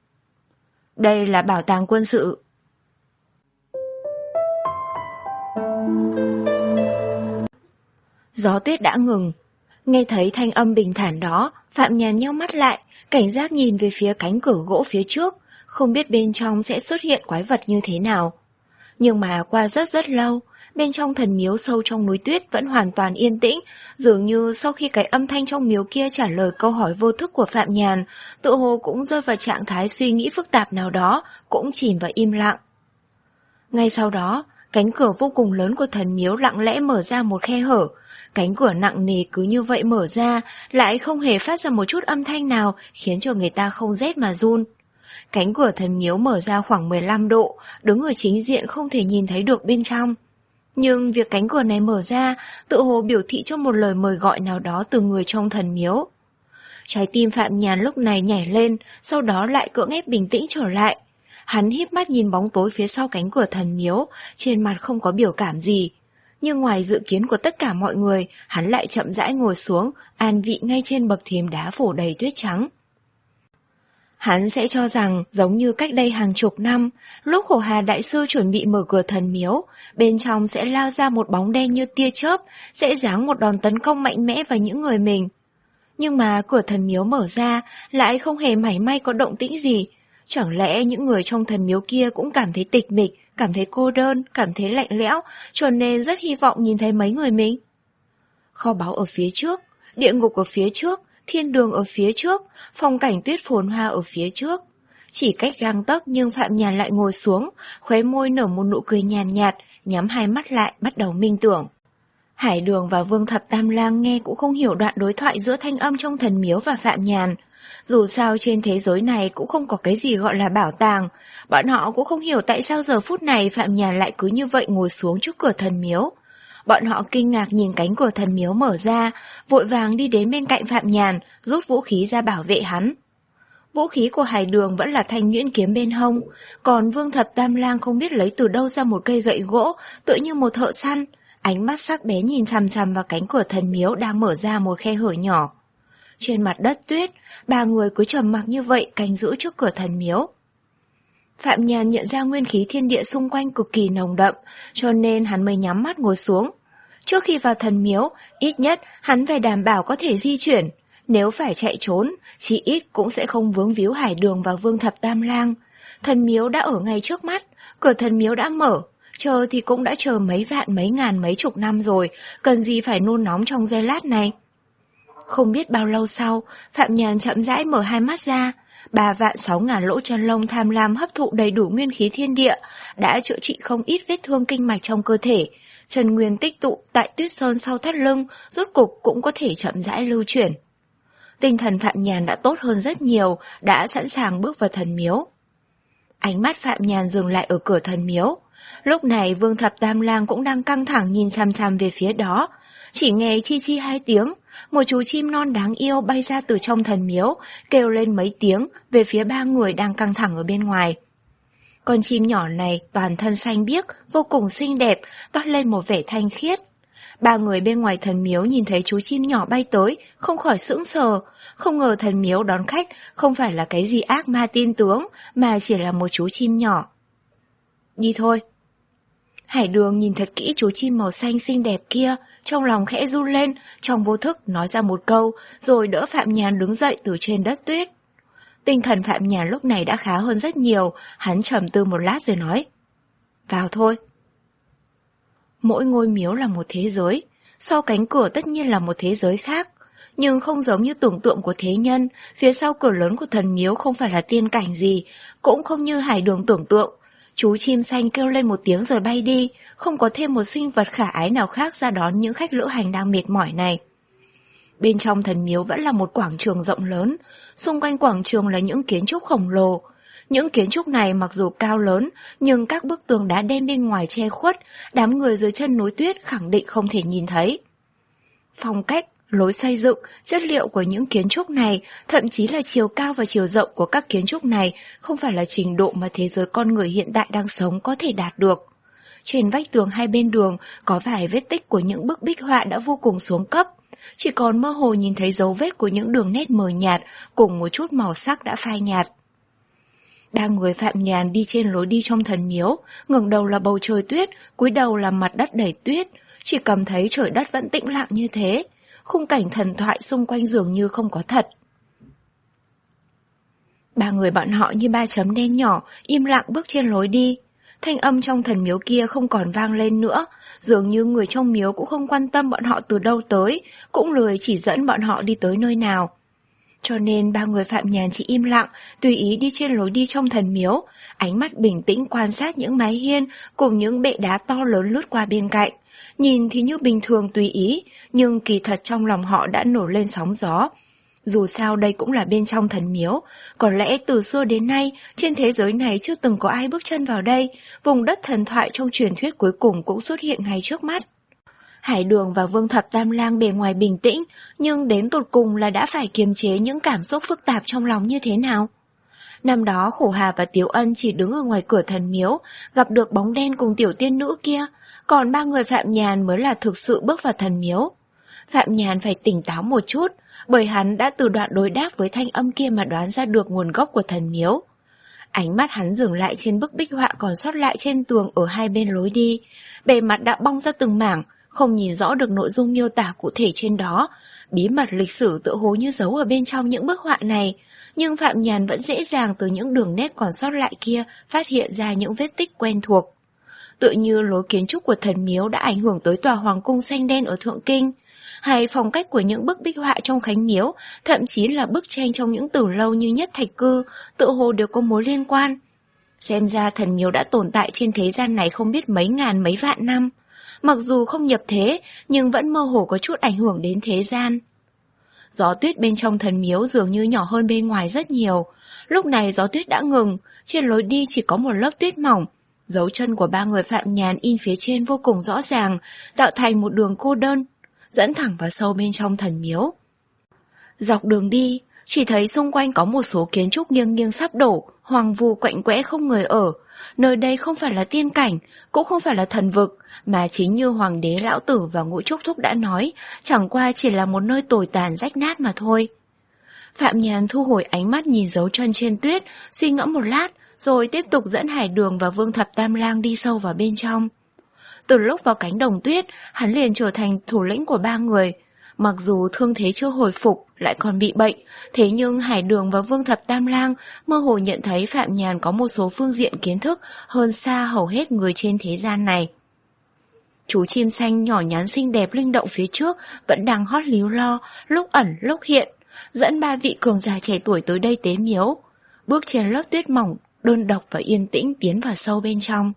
Đây là bảo tàng quân sự. Gió tuyết đã ngừng. Nghe thấy thanh âm bình thản đó, Phạm Nhàn nheo mắt lại, cảnh giác nhìn về phía cánh cửa gỗ phía trước, không biết bên trong sẽ xuất hiện quái vật như thế nào. Nhưng mà qua rất rất lâu, bên trong thần miếu sâu trong núi tuyết vẫn hoàn toàn yên tĩnh, dường như sau khi cái âm thanh trong miếu kia trả lời câu hỏi vô thức của Phạm Nhàn, tự hồ cũng rơi vào trạng thái suy nghĩ phức tạp nào đó, cũng chìm vào im lặng. Ngay sau đó, cánh cửa vô cùng lớn của thần miếu lặng lẽ mở ra một khe hở. Cánh cửa nặng nề cứ như vậy mở ra, lại không hề phát ra một chút âm thanh nào, khiến cho người ta không rét mà run. Cánh cửa thần miếu mở ra khoảng mười lăm độ, đứng ở chính diện không thể nhìn thấy được bên trong. Nhưng việc cánh cửa này mở ra, tự hồ biểu thị cho một lời mời gọi nào đó từ người trong thần miếu. Trái tim Phạm Nhàn lúc này nhảy lên, sau đó lại cưỡng ép bình tĩnh trở lại. Hắn híp mắt nhìn bóng tối phía sau cánh cửa thần miếu, trên mặt không có biểu cảm gì. Nhưng ngoài dự kiến của tất cả mọi người, hắn lại chậm rãi ngồi xuống, an vị ngay trên bậc thềm đá phủ đầy tuyết trắng. Hắn sẽ cho rằng giống như cách đây hàng chục năm, lúc Khổ Hà Đại Sư chuẩn bị mở cửa thần miếu, bên trong sẽ lao ra một bóng đen như tia chớp, sẽ giáng một đòn tấn công mạnh mẽ vào những người mình. Nhưng mà cửa thần miếu mở ra lại không hề mảy may có động tĩnh gì. Chẳng lẽ những người trong thần miếu kia cũng cảm thấy tịch mịch, cảm thấy cô đơn, cảm thấy lạnh lẽo, cho nên rất hy vọng nhìn thấy mấy người mình? Kho báu ở phía trước, địa ngục ở phía trước, thiên đường ở phía trước, phong cảnh tuyết phồn hoa ở phía trước. Chỉ cách gang tấc nhưng Phạm Nhàn lại ngồi xuống, khóe môi nở một nụ cười nhàn nhạt, nhắm hai mắt lại bắt đầu minh tưởng. Hải Đường và Vương Thập Tam Lang nghe cũng không hiểu đoạn đối thoại giữa thanh âm trong thần miếu và Phạm Nhàn. Dù sao trên thế giới này cũng không có cái gì gọi là bảo tàng, bọn họ cũng không hiểu tại sao giờ phút này Phạm Nhàn lại cứ như vậy ngồi xuống trước cửa thần miếu. Bọn họ kinh ngạc nhìn cánh cửa thần miếu mở ra, vội vàng đi đến bên cạnh Phạm Nhàn, rút vũ khí ra bảo vệ hắn. Vũ khí của Hải Đường vẫn là thanh nhuyễn kiếm bên hông, còn Vương Thập Tam Lang không biết lấy từ đâu ra một cây gậy gỗ, tựa như một thợ săn, ánh mắt sắc bén nhìn chằm chằm vào cánh cửa thần miếu đang mở ra một khe hở nhỏ. Trên mặt đất tuyết, ba người cứ trầm mặc như vậy canh giữ trước cửa thần miếu. Phạm Nhàn nhận ra nguyên khí thiên địa xung quanh cực kỳ nồng đậm, cho nên hắn mới nhắm mắt ngồi xuống. Trước khi vào thần miếu, ít nhất hắn phải đảm bảo có thể di chuyển. Nếu phải chạy trốn, chỉ ít cũng sẽ không vướng víu Hải Đường và Vương Thập Tam Lang. Thần miếu đã ở ngay trước mắt, cửa thần miếu đã mở, chờ thì cũng đã chờ mấy vạn mấy ngàn mấy chục năm rồi, cần gì phải nôn nóng trong giây lát này. Không biết bao lâu sau, Phạm Nhàn chậm rãi mở hai mắt ra, ba vạn sáu ngàn lỗ chân lông tham lam hấp thụ đầy đủ nguyên khí thiên địa, đã chữa trị không ít vết thương kinh mạch trong cơ thể. Chân nguyên tích tụ tại tuyết sơn sau thắt lưng, rốt cục cũng có thể chậm rãi lưu chuyển. Tinh thần Phạm Nhàn đã tốt hơn rất nhiều, đã sẵn sàng bước vào thần miếu. Ánh mắt Phạm Nhàn dừng lại ở cửa thần miếu. Lúc này Vương Thập Tam Lang cũng đang căng thẳng nhìn chằm chằm về phía đó. Chỉ nghe chi chi hai tiếng, một chú chim non đáng yêu bay ra từ trong thần miếu, kêu lên mấy tiếng về phía ba người đang căng thẳng ở bên ngoài. Con chim nhỏ này toàn thân xanh biếc, vô cùng xinh đẹp, toát lên một vẻ thanh khiết. Ba người bên ngoài thần miếu nhìn thấy chú chim nhỏ bay tới, không khỏi sững sờ. Không ngờ thần miếu đón khách không phải là cái gì ác ma tin tướng, mà chỉ là một chú chim nhỏ. Đi thôi. Hải Đường nhìn thật kỹ chú chim màu xanh xinh đẹp kia, trong lòng khẽ run lên, trong vô thức nói ra một câu, rồi đỡ Phạm Nhàn đứng dậy từ trên đất tuyết. Tinh thần Phạm Nhàn lúc này đã khá hơn rất nhiều, hắn trầm tư một lát rồi nói. Vào thôi. Mỗi ngôi miếu là một thế giới, sau cánh cửa tất nhiên là một thế giới khác. Nhưng không giống như tưởng tượng của thế nhân, phía sau cửa lớn của thần miếu không phải là tiên cảnh gì, cũng không như Hải Đường tưởng tượng. Chú chim xanh kêu lên một tiếng rồi bay đi, không có thêm một sinh vật khả ái nào khác ra đón những khách lữ hành đang mệt mỏi này. Bên trong thần miếu vẫn là một quảng trường rộng lớn, xung quanh quảng trường là những kiến trúc khổng lồ. Những kiến trúc này mặc dù cao lớn, nhưng các bức tường đá đen bên ngoài che khuất, đám người dưới chân núi tuyết khẳng định không thể nhìn thấy. Phong cách, lối xây dựng, chất liệu của những kiến trúc này, thậm chí là chiều cao và chiều rộng của các kiến trúc này không phải là trình độ mà thế giới con người hiện tại đang sống có thể đạt được. Trên vách tường hai bên đường có vài vết tích của những bức bích họa đã vô cùng xuống cấp, chỉ còn mơ hồ nhìn thấy dấu vết của những đường nét mờ nhạt cùng một chút màu sắc đã phai nhạt. Ba người Phạm Nhàn đi trên lối đi trong thần miếu, ngẩng đầu là bầu trời tuyết, cúi đầu là mặt đất đầy tuyết, chỉ cảm thấy trời đất vẫn tĩnh lặng như thế. Khung cảnh thần thoại xung quanh dường như không có thật. Ba người bọn họ như ba chấm đen nhỏ, im lặng bước trên lối đi. Thanh âm trong thần miếu kia không còn vang lên nữa, dường như người trong miếu cũng không quan tâm bọn họ từ đâu tới, cũng lười chỉ dẫn bọn họ đi tới nơi nào. Cho nên ba người Phạm Nhàn chỉ im lặng, tùy ý đi trên lối đi trong thần miếu, ánh mắt bình tĩnh quan sát những mái hiên cùng những bệ đá to lớn lướt qua bên cạnh. Nhìn thì như bình thường tùy ý, nhưng kỳ thật trong lòng họ đã nổi lên sóng gió. Dù sao đây cũng là bên trong thần miếu, có lẽ từ xưa đến nay, trên thế giới này chưa từng có ai bước chân vào đây, vùng đất thần thoại trong truyền thuyết cuối cùng cũng xuất hiện ngay trước mắt. Hải Đường và Vương Thập Tam Lang bề ngoài bình tĩnh, nhưng đến tột cùng là đã phải kiềm chế những cảm xúc phức tạp trong lòng như thế nào. Năm đó Khổ Hà và Tiếu Ân chỉ đứng ở ngoài cửa thần miếu, gặp được bóng đen cùng tiểu tiên nữ kia, còn ba người Phạm Nhàn mới là thực sự bước vào thần miếu. Phạm Nhàn phải tỉnh táo một chút, bởi hắn đã từ đoạn đối đáp với thanh âm kia mà đoán ra được nguồn gốc của thần miếu. Ánh mắt hắn dừng lại trên bức bích họa còn sót lại trên tường ở hai bên lối đi, bề mặt đã bong ra từng mảng, không nhìn rõ được nội dung miêu tả cụ thể trên đó. Bí mật lịch sử tựa hồ như giấu ở bên trong những bức họa này, nhưng Phạm Nhàn vẫn dễ dàng từ những đường nét còn sót lại kia phát hiện ra những vết tích quen thuộc. Tựa như lối kiến trúc của thần miếu đã ảnh hưởng tới tòa hoàng cung xanh đen ở Thượng Kinh, hay phong cách của những bức bích họa trong Khánh Miếu, thậm chí là bức tranh trong những tử lâu như Nhất Thạch Cư, tựa hồ đều có mối liên quan. Xem ra thần miếu đã tồn tại trên thế gian này không biết mấy ngàn mấy vạn năm. Mặc dù không nhập thế, nhưng vẫn mơ hồ có chút ảnh hưởng đến thế gian. Gió tuyết bên trong thần miếu dường như nhỏ hơn bên ngoài rất nhiều. Lúc này gió tuyết đã ngừng, trên lối đi chỉ có một lớp tuyết mỏng. Dấu chân của ba người Phạm Nhàn in phía trên vô cùng rõ ràng, tạo thành một đường cô đơn, dẫn thẳng vào sâu bên trong thần miếu. Dọc đường đi, chỉ thấy xung quanh có một số kiến trúc nghiêng nghiêng sắp đổ, hoang vu quạnh quẽ không người ở. Nơi đây không phải là tiên cảnh, cũng không phải là thần vực, mà chính như Hoàng đế Lão Tử và Ngũ Trúc Thúc đã nói, chẳng qua chỉ là một nơi tồi tàn rách nát mà thôi. Phạm Nhàn thu hồi ánh mắt nhìn dấu chân trên tuyết, suy ngẫm một lát, rồi tiếp tục dẫn Hải Đường và Vương Thập Tam Lang đi sâu vào bên trong. Từ lúc vào cánh đồng tuyết, hắn liền trở thành thủ lĩnh của ba người. Mặc dù thương thế chưa hồi phục, lại còn bị bệnh, thế nhưng Hải Đường và Vương Thập Tam Lang mơ hồ nhận thấy Phạm Nhàn có một số phương diện kiến thức hơn xa hầu hết người trên thế gian này. Chú chim xanh nhỏ nhắn xinh đẹp linh động phía trước vẫn đang hót líu lo, lúc ẩn lúc hiện, dẫn ba vị cường giả trẻ tuổi tới đây tế miếu, bước trên lớp tuyết mỏng, đơn độc và yên tĩnh tiến vào sâu bên trong.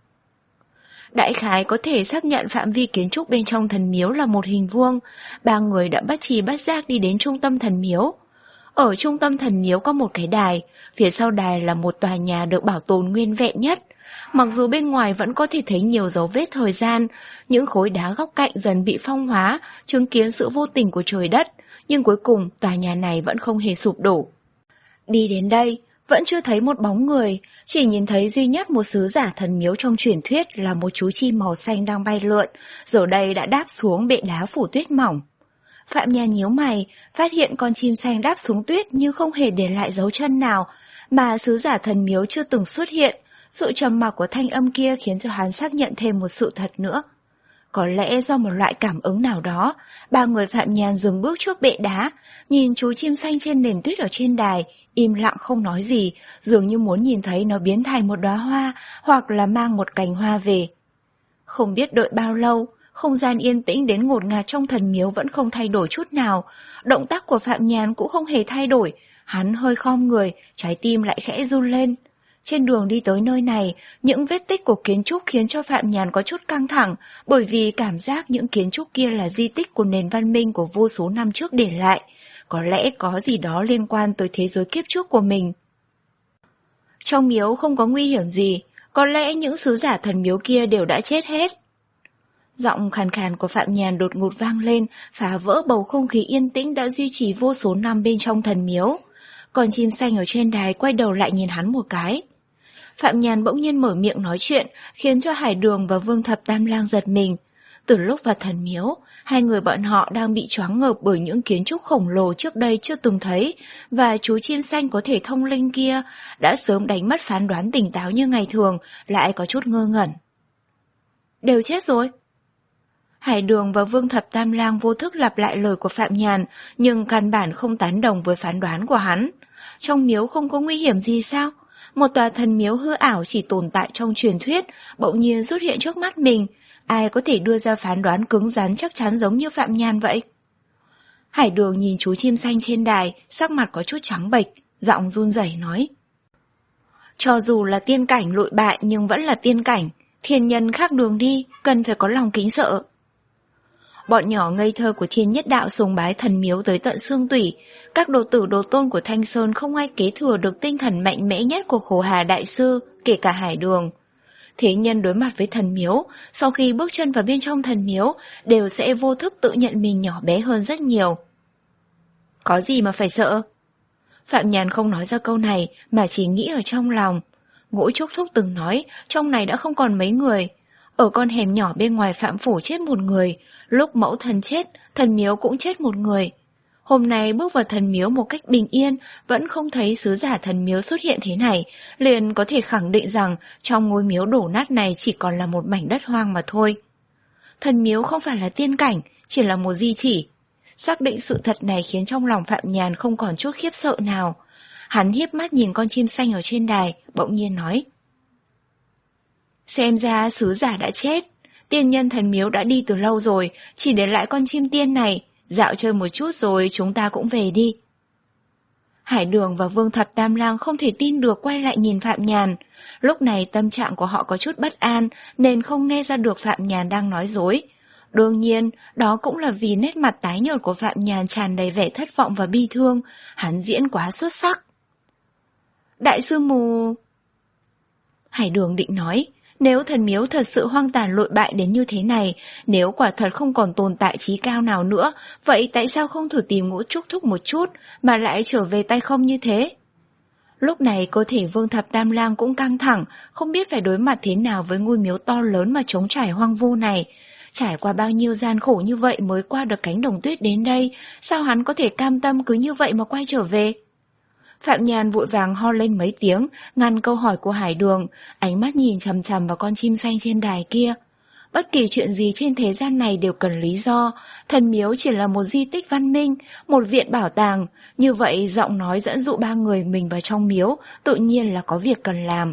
Đại khái có thể xác nhận phạm vi kiến trúc bên trong thần miếu là một hình vuông. Ba người đã bất tri bất giác đi đến trung tâm thần miếu. Ở trung tâm thần miếu có một cái đài, phía sau đài là một tòa nhà được bảo tồn nguyên vẹn nhất. Mặc dù bên ngoài vẫn có thể thấy nhiều dấu vết thời gian, những khối đá góc cạnh dần bị phong hóa, chứng kiến sự vô tình của trời đất, nhưng cuối cùng tòa nhà này vẫn không hề sụp đổ. Đi đến đây, vẫn chưa thấy một bóng người, chỉ nhìn thấy duy nhất một sứ giả thần miếu trong truyền thuyết là một chú chim màu xanh đang bay lượn, giờ đây đã đáp xuống bệ đá phủ tuyết mỏng. Phạm Nhàn nhíu mày, phát hiện con chim xanh đáp xuống tuyết nhưng không hề để lại dấu chân nào, mà sứ giả thần miếu chưa từng xuất hiện. Sự trầm mặc của thanh âm kia khiến cho hắn xác nhận thêm một sự thật nữa. Có lẽ do một loại cảm ứng nào đó, ba người Phạm Nhàn dừng bước trước bệ đá, nhìn chú chim xanh trên nền tuyết ở trên đài, im lặng không nói gì, dường như muốn nhìn thấy nó biến thành một đóa hoa hoặc là mang một cành hoa về. Không biết đợi bao lâu, không gian yên tĩnh đến ngột ngạt trong thần miếu vẫn không thay đổi chút nào, động tác của Phạm Nhàn cũng không hề thay đổi, hắn hơi khom người, trái tim lại khẽ run lên. Trên đường đi tới nơi này, những vết tích của kiến trúc khiến cho Phạm Nhàn có chút căng thẳng, bởi vì cảm giác những kiến trúc kia là di tích của nền văn minh của vô số năm trước để lại. Có lẽ có gì đó liên quan tới thế giới kiếp trước của mình. Trong miếu không có nguy hiểm gì, có lẽ những sứ giả thần miếu kia đều đã chết hết. Giọng khàn khàn của Phạm Nhàn đột ngột vang lên, phá vỡ bầu không khí yên tĩnh đã duy trì vô số năm bên trong thần miếu. Còn chim xanh ở trên đài quay đầu lại nhìn hắn một cái. Phạm Nhàn bỗng nhiên mở miệng nói chuyện, khiến cho Hải Đường và Vương Thập Tam Lang giật mình. Từ lúc vào thần miếu, hai người bọn họ đang bị choáng ngợp bởi những kiến trúc khổng lồ trước đây chưa từng thấy, và chú chim xanh có thể thông linh kia đã sớm đánh mất phán đoán tỉnh táo như ngày thường, lại có chút ngơ ngẩn. Đều chết rồi. Hải Đường và Vương Thập Tam Lang vô thức lặp lại lời của Phạm Nhàn, nhưng căn bản không tán đồng với phán đoán của hắn. Trong miếu không có nguy hiểm gì sao? Một tòa thần miếu hư ảo chỉ tồn tại trong truyền thuyết, bỗng nhiên xuất hiện trước mắt mình. Ai có thể đưa ra phán đoán cứng rắn chắc chắn giống như Phạm Nhàn vậy? Hải Đường nhìn chú chim xanh trên đài, sắc mặt có chút trắng bệch, giọng run rẩy nói. Cho dù là tiên cảnh lụi bại nhưng vẫn là tiên cảnh, thiên nhân khác đường đi, cần phải có lòng kính sợ. Bọn nhỏ ngây thơ của Thiên Nhất Đạo sùng bái thần miếu tới tận xương tủy, các đồ tử đồ tôn của Thanh Sơn không ai kế thừa được tinh thần mạnh mẽ nhất của Khổ Hà Đại Sư, kể cả Hải Đường. Thế nhân đối mặt với thần miếu, sau khi bước chân vào bên trong thần miếu, đều sẽ vô thức tự nhận mình nhỏ bé hơn rất nhiều. Có gì mà phải sợ? Phạm Nhàn không nói ra câu này, mà chỉ nghĩ ở trong lòng. Ngũ Trúc Thúc từng nói, trong này đã không còn mấy người. Ở con hẻm nhỏ bên ngoài Phạm Phủ chết một người, lúc mẫu thần chết, thần miếu cũng chết một người. Hôm nay bước vào thần miếu một cách bình yên, vẫn không thấy sứ giả thần miếu xuất hiện thế này, liền có thể khẳng định rằng trong ngôi miếu đổ nát này chỉ còn là một mảnh đất hoang mà thôi. Thần miếu không phải là tiên cảnh, chỉ là một di chỉ. Xác định sự thật này khiến trong lòng Phạm Nhàn không còn chút khiếp sợ nào. Hắn hiếp mắt nhìn con chim xanh ở trên đài, bỗng nhiên nói. Xem ra sứ giả đã chết, tiên nhân thần miếu đã đi từ lâu rồi, chỉ để lại con chim tiên này, dạo chơi một chút rồi chúng ta cũng về đi. Hải Đường và Vương Thập Tam Lang không thể tin được quay lại nhìn Phạm Nhàn. Lúc này tâm trạng của họ có chút bất an nên không nghe ra được Phạm Nhàn đang nói dối. Đương nhiên, đó cũng là vì nét mặt tái nhợt của Phạm Nhàn tràn đầy vẻ thất vọng và bi thương, hắn diễn quá xuất sắc. Đại sư mù... Hải Đường định nói, Nếu thần miếu thật sự hoang tàn lụi bại đến như thế này, nếu quả thật không còn tồn tại trí cao nào nữa, vậy tại sao không thử tìm Ngũ Trúc Thúc một chút, mà lại trở về tay không như thế? Lúc này cơ thể Vương Thập Tam Lang cũng căng thẳng, không biết phải đối mặt thế nào với ngôi miếu to lớn mà trống trải hoang vu này. Trải qua bao nhiêu gian khổ như vậy mới qua được cánh đồng tuyết đến đây, sao hắn có thể cam tâm cứ như vậy mà quay trở về? Phạm Nhàn vội vàng ho lên mấy tiếng, ngăn câu hỏi của Hải Đường, ánh mắt nhìn chằm chằm vào con chim xanh trên đài kia. Bất kỳ chuyện gì trên thế gian này đều cần lý do, thần miếu chỉ là một di tích văn minh, một viện bảo tàng, như vậy giọng nói dẫn dụ ba người mình vào trong miếu, tự nhiên là có việc cần làm.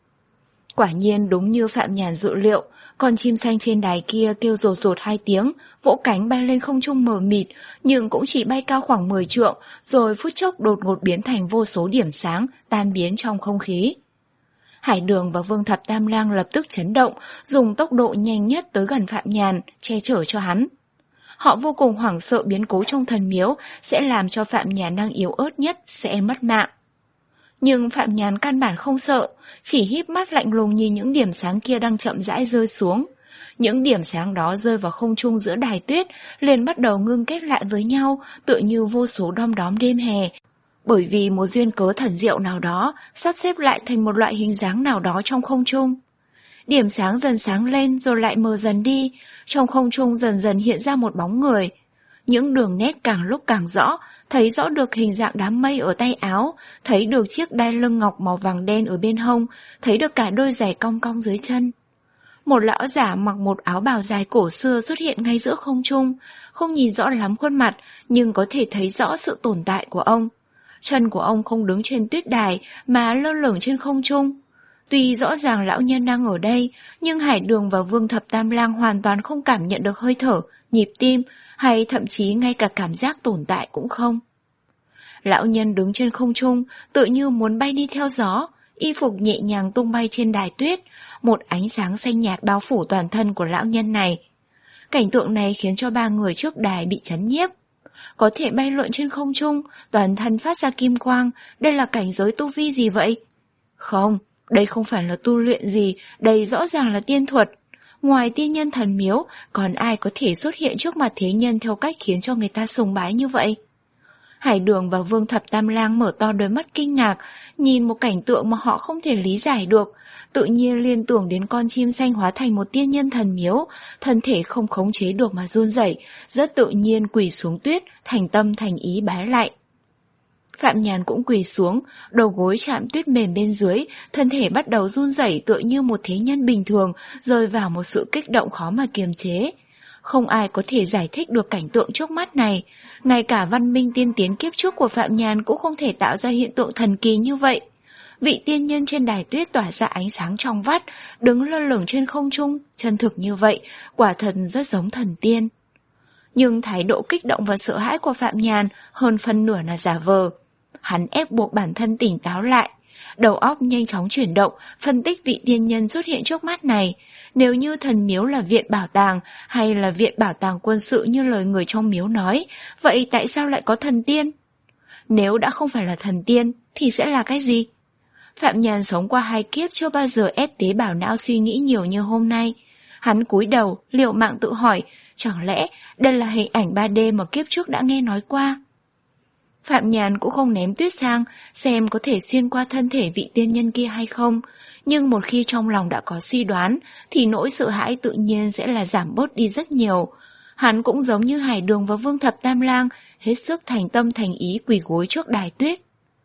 Quả nhiên đúng như Phạm Nhàn dự liệu, con chim xanh trên đài kia kêu rột rột hai tiếng, vỗ cánh bay lên không trung mờ mịt, nhưng cũng chỉ bay cao khoảng mười trượng, rồi phút chốc đột ngột biến thành vô số điểm sáng, tan biến trong không khí. Hải Đường và Vương Thập Tam Lang lập tức chấn động, dùng tốc độ nhanh nhất tới gần Phạm Nhàn, che chở cho hắn. Họ vô cùng hoảng sợ biến cố trong thần miếu sẽ làm cho Phạm Nhàn đang yếu ớt nhất sẽ mất mạng. Nhưng Phạm Nhàn căn bản không sợ, chỉ híp mắt lạnh lùng nhìn những điểm sáng kia đang chậm rãi rơi xuống. Những điểm sáng đó rơi vào không trung giữa đài tuyết, liền bắt đầu ngưng kết lại với nhau, tựa như vô số đom đóm đêm hè. Bởi vì một duyên cớ thần diệu nào đó, sắp xếp lại thành một loại hình dáng nào đó trong không trung. Điểm sáng dần sáng lên rồi lại mờ dần đi, trong không trung dần dần hiện ra một bóng người. Những đường nét càng lúc càng rõ, thấy rõ được hình dạng đám mây ở tay áo, thấy được chiếc đai lưng ngọc màu vàng đen ở bên hông, thấy được cả đôi giày cong cong dưới chân. Một lão giả mặc một áo bào dài cổ xưa xuất hiện ngay giữa không trung, không nhìn rõ lắm khuôn mặt, nhưng có thể thấy rõ sự tồn tại của ông. Chân của ông không đứng trên tuyết đài mà lơ lửng trên không trung. Tuy rõ ràng lão nhân đang ở đây, nhưng Hải Đường và Vương Thập Tam Lang hoàn toàn không cảm nhận được hơi thở, nhịp tim, hay thậm chí ngay cả cảm giác tồn tại cũng không. Lão nhân đứng trên không trung, tự như muốn bay đi theo gió, y phục nhẹ nhàng tung bay trên đài tuyết, một ánh sáng xanh nhạt bao phủ toàn thân của lão nhân này. Cảnh tượng này khiến cho ba người trước đài bị chấn nhiếp. Có thể bay lượn trên không trung, toàn thân phát ra kim quang, đây là cảnh giới tu vi gì vậy? Không, đây không phải là tu luyện gì, đây rõ ràng là tiên thuật. Ngoài tiên nhân thần miếu, còn ai có thể xuất hiện trước mặt thế nhân theo cách khiến cho người ta sùng bái như vậy? Hải Đường và Vương Thập Tam Lang mở to đôi mắt kinh ngạc, nhìn một cảnh tượng mà họ không thể lý giải được, tự nhiên liên tưởng đến con chim xanh hóa thành một tiên nhân thần miếu, thân thể không khống chế được mà run rẩy, rất tự nhiên quỳ xuống tuyết, thành tâm thành ý bái lại. Phạm Nhàn cũng quỳ xuống, đầu gối chạm tuyết mềm bên dưới, thân thể bắt đầu run rẩy tựa như một thế nhân bình thường, rơi vào một sự kích động khó mà kiềm chế. Không ai có thể giải thích được cảnh tượng trước mắt này, ngay cả văn minh tiên tiến kiếp trước của Phạm Nhàn cũng không thể tạo ra hiện tượng thần kỳ như vậy. Vị tiên nhân trên đài tuyết tỏa ra ánh sáng trong vắt, đứng lơ lửng trên không trung, chân thực như vậy, quả thật rất giống thần tiên. Nhưng thái độ kích động và sợ hãi của Phạm Nhàn hơn phân nửa là giả vờ. Hắn ép buộc bản thân tỉnh táo lại, đầu óc nhanh chóng chuyển động, phân tích vị tiên nhân xuất hiện trước mắt này. Nếu như thần miếu là viện bảo tàng hay là viện bảo tàng quân sự như lời người trong miếu nói, vậy tại sao lại có thần tiên? Nếu đã không phải là thần tiên thì sẽ là cái gì? Phạm Nhàn sống qua hai kiếp chưa bao giờ ép tế bào não suy nghĩ nhiều như hôm nay. Hắn cúi đầu, liều mạng tự hỏi, chẳng lẽ đây là hình ảnh ba D mà kiếp trước đã nghe nói qua? Phạm Nhàn cũng không ném tuyết sang, xem có thể xuyên qua thân thể vị tiên nhân kia hay không. Nhưng một khi trong lòng đã có suy đoán, thì nỗi sợ hãi tự nhiên sẽ là giảm bớt đi rất nhiều. Hắn cũng giống như Hải Đường và Vương Thập Tam Lang, hết sức thành tâm thành ý quỳ gối trước đài tuyết.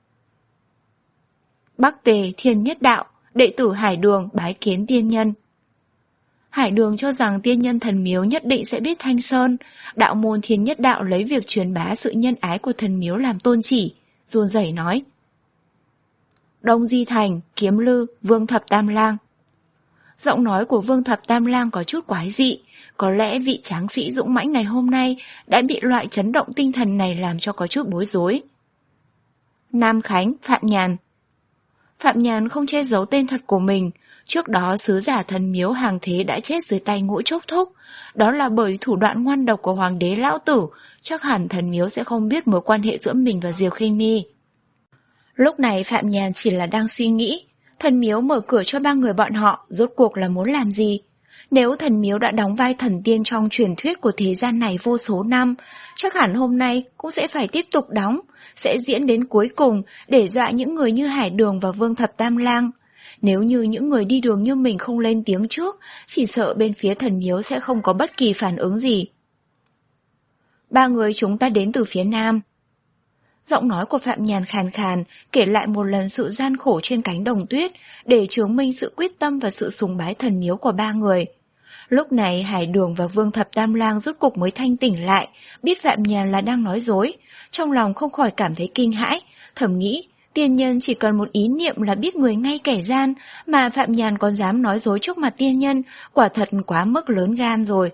Bắc Tề Thiên Nhất Đạo, đệ tử Hải Đường bái kiến tiên nhân. Hải Đường cho rằng tiên nhân thần miếu nhất định sẽ biết Thanh Sơn. Đạo môn Thiên Nhất Đạo lấy việc truyền bá sự nhân ái của thần miếu làm tôn chỉ, run rẩy nói: Đông Di Thành, Kiếm Lư, Vương Thập Tam Lang. Giọng nói của Vương Thập Tam Lang có chút quái dị, có lẽ vị tráng sĩ dũng mãnh ngày hôm nay đã bị loại chấn động tinh thần này làm cho có chút bối rối. Nam Khánh, Phạm Nhàn. Phạm Nhàn không che giấu tên thật của mình. Trước đó sứ giả thần miếu hàng thế đã chết dưới tay Ngũ Trúc Thúc. Đó là bởi thủ đoạn ngoan độc của hoàng đế lão tử. Chắc hẳn thần miếu sẽ không biết mối quan hệ giữa mình và Diều Khinh Mi. Lúc này Phạm Nhàn chỉ là đang suy nghĩ. Thần miếu mở cửa cho ba người bọn họ, rốt cuộc là muốn làm gì? Nếu thần miếu đã đóng vai thần tiên trong truyền thuyết của thế gian này vô số năm, chắc hẳn hôm nay cũng sẽ phải tiếp tục đóng, sẽ diễn đến cuối cùng để dọa những người như Hải Đường và Vương Thập Tam Lang. Nếu như những người đi đường như mình không lên tiếng trước, chỉ sợ bên phía thần miếu sẽ không có bất kỳ phản ứng gì. Ba người chúng ta đến từ phía Nam. Giọng nói của Phạm Nhàn khàn khàn, kể lại một lần sự gian khổ trên cánh đồng tuyết, để chứng minh sự quyết tâm và sự sùng bái thần miếu của ba người. Lúc này Hải Đường và Vương Thập Tam Lang rốt cục mới thanh tỉnh lại, biết Phạm Nhàn là đang nói dối, trong lòng không khỏi cảm thấy kinh hãi, thầm nghĩ, tiên nhân chỉ cần một ý niệm là biết người ngay kẻ gian, mà Phạm Nhàn còn dám nói dối trước mặt tiên nhân, quả thật quá mức lớn gan rồi.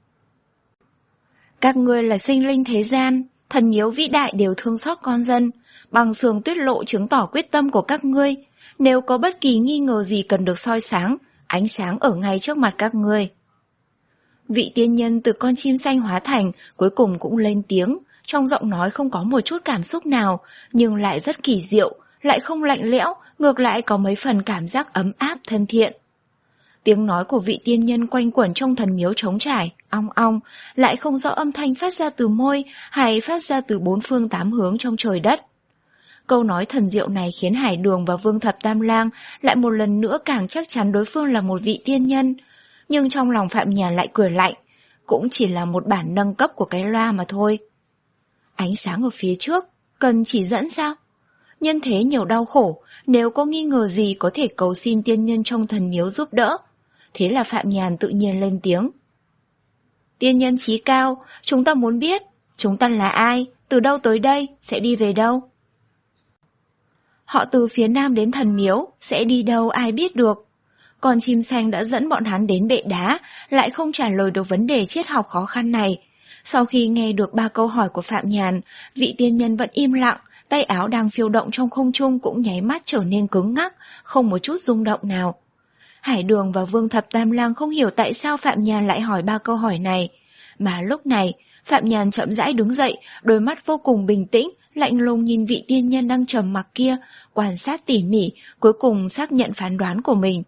Các ngươi là sinh linh thế gian, thần miếu vĩ đại đều thương xót con dân, bằng sườn tuyết lộ chứng tỏ quyết tâm của các ngươi, nếu có bất kỳ nghi ngờ gì cần được soi sáng, ánh sáng ở ngay trước mặt các ngươi. Vị tiên nhân từ con chim xanh hóa thành cuối cùng cũng lên tiếng, trong giọng nói không có một chút cảm xúc nào, nhưng lại rất kỳ diệu, lại không lạnh lẽo, ngược lại có mấy phần cảm giác ấm áp thân thiện. Tiếng nói của vị tiên nhân quanh quẩn trong thần miếu trống trải, ong ong, lại không rõ âm thanh phát ra từ môi hay phát ra từ bốn phương tám hướng trong trời đất. Câu nói thần diệu này khiến Hải Đường và Vương Thập Tam Lang lại một lần nữa càng chắc chắn đối phương là một vị tiên nhân, nhưng trong lòng Phạm Nhàn lại cười lạnh, cũng chỉ là một bản nâng cấp của cái loa mà thôi. Ánh sáng ở phía trước, cần chỉ dẫn sao? Nhân thế nhiều đau khổ, nếu có nghi ngờ gì có thể cầu xin tiên nhân trong thần miếu giúp đỡ. Thế là Phạm Nhàn tự nhiên lên tiếng. Tiên nhân chí cao, chúng ta muốn biết, chúng ta là ai, từ đâu tới đây, sẽ đi về đâu? Họ từ phía Nam đến thần miếu, sẽ đi đâu ai biết được. Còn chim xanh đã dẫn bọn hắn đến bệ đá, lại không trả lời được vấn đề triết học khó khăn này. Sau khi nghe được ba câu hỏi của Phạm Nhàn, vị tiên nhân vẫn im lặng, tay áo đang phiêu động trong không trung cũng nháy mắt trở nên cứng ngắc, không một chút rung động nào. Hải Đường và Vương Thập Tam Lang không hiểu tại sao Phạm Nhàn lại hỏi ba câu hỏi này. Mà lúc này, Phạm Nhàn chậm rãi đứng dậy, đôi mắt vô cùng bình tĩnh, lạnh lùng nhìn vị tiên nhân đang trầm mặc kia, quan sát tỉ mỉ, cuối cùng xác nhận phán đoán của mình.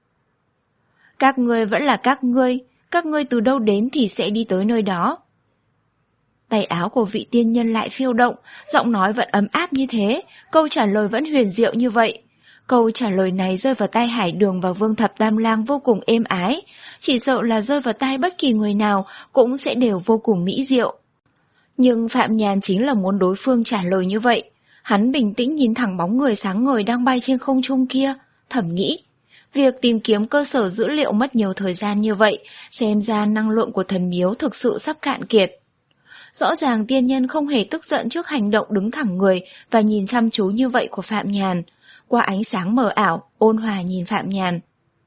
Các ngươi vẫn là các ngươi, các ngươi từ đâu đến thì sẽ đi tới nơi đó. Tay áo của vị tiên nhân lại phiêu động, giọng nói vẫn ấm áp như thế, câu trả lời vẫn huyền diệu như vậy. Câu trả lời này rơi vào tai Hải Đường và Vương Thập Tam Lang vô cùng êm ái, chỉ sợ là rơi vào tai bất kỳ người nào cũng sẽ đều vô cùng mỹ diệu. Nhưng Phạm Nhàn chính là muốn đối phương trả lời như vậy. Hắn bình tĩnh nhìn thẳng bóng người sáng ngời đang bay trên không trung kia, thầm nghĩ. Việc tìm kiếm cơ sở dữ liệu mất nhiều thời gian như vậy, xem ra năng lượng của thần miếu thực sự sắp cạn kiệt. Rõ ràng tiên nhân không hề tức giận trước hành động đứng thẳng người và nhìn chăm chú như vậy của Phạm Nhàn. Qua ánh sáng mờ ảo, ôn hòa nhìn Phạm Nhàn.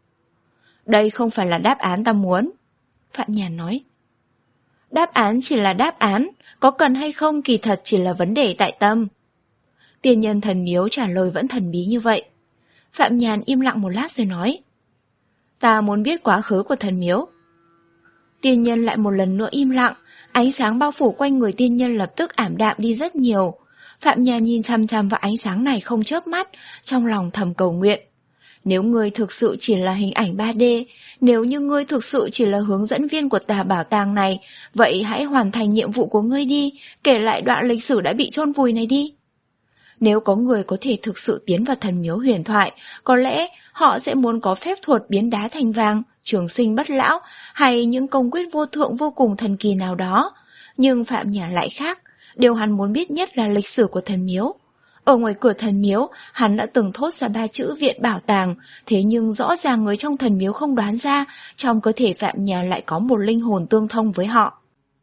Đây không phải là đáp án ta muốn. Phạm Nhàn nói. Đáp án chỉ là đáp án, có cần hay không kỳ thật chỉ là vấn đề tại tâm. Tiên nhân thần miếu trả lời vẫn thần bí như vậy. Phạm Nhàn im lặng một lát rồi nói. Ta muốn biết quá khứ của thần miếu. Tiên nhân lại một lần nữa im lặng, ánh sáng bao phủ quanh người tiên nhân lập tức ảm đạm đi rất nhiều. Phạm Nhàn nhìn chằm chằm vào ánh sáng này không chớp mắt, trong lòng thầm cầu nguyện. Nếu ngươi thực sự chỉ là hình ảnh ba D, nếu như ngươi thực sự chỉ là hướng dẫn viên của tòa bảo tàng này, vậy hãy hoàn thành nhiệm vụ của ngươi đi, kể lại đoạn lịch sử đã bị chôn vùi này đi. Nếu có người có thể thực sự tiến vào thần miếu huyền thoại, có lẽ họ sẽ muốn có phép thuật biến đá thành vàng, trường sinh bất lão, hay những công quyết vô thượng vô cùng thần kỳ nào đó. Nhưng Phạm Nhàn lại khác, điều hắn muốn biết nhất là lịch sử của thần miếu. Ở ngoài cửa thần miếu, hắn đã từng thốt ra ba chữ viện bảo tàng, thế nhưng rõ ràng người trong thần miếu không đoán ra, trong cơ thể Phạm Nhàn lại có một linh hồn tương thông với họ.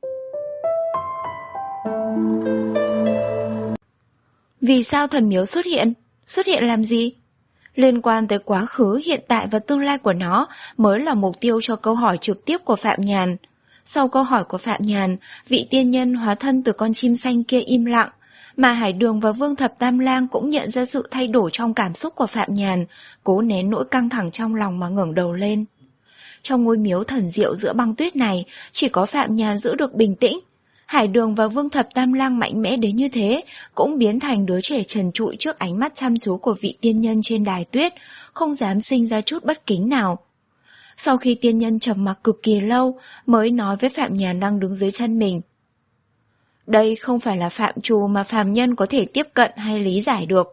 Vì sao thần miếu xuất hiện? Xuất hiện làm gì? Liên quan tới quá khứ, hiện tại và tương lai của nó mới là mục tiêu cho câu hỏi trực tiếp của Phạm Nhàn. Sau câu hỏi của Phạm Nhàn, vị tiên nhân hóa thân từ con chim xanh kia im lặng, mà Hải Đường và Vương Thập Tam Lang cũng nhận ra sự thay đổi trong cảm xúc của Phạm Nhàn, cố nén nỗi căng thẳng trong lòng mà ngẩng đầu lên. Trong ngôi miếu thần diệu giữa băng tuyết này, chỉ có Phạm Nhàn giữ được bình tĩnh. Hải Đường và Vương Thập Tam Lang mạnh mẽ đến như thế, cũng biến thành đứa trẻ trần trụi trước ánh mắt chăm chú của vị tiên nhân trên đài tuyết, không dám sinh ra chút bất kính nào. Sau khi tiên nhân trầm mặc cực kỳ lâu, mới nói với Phạm Nhàn đang đứng dưới chân mình. Đây không phải là phạm trù mà phàm nhân có thể tiếp cận hay lý giải được.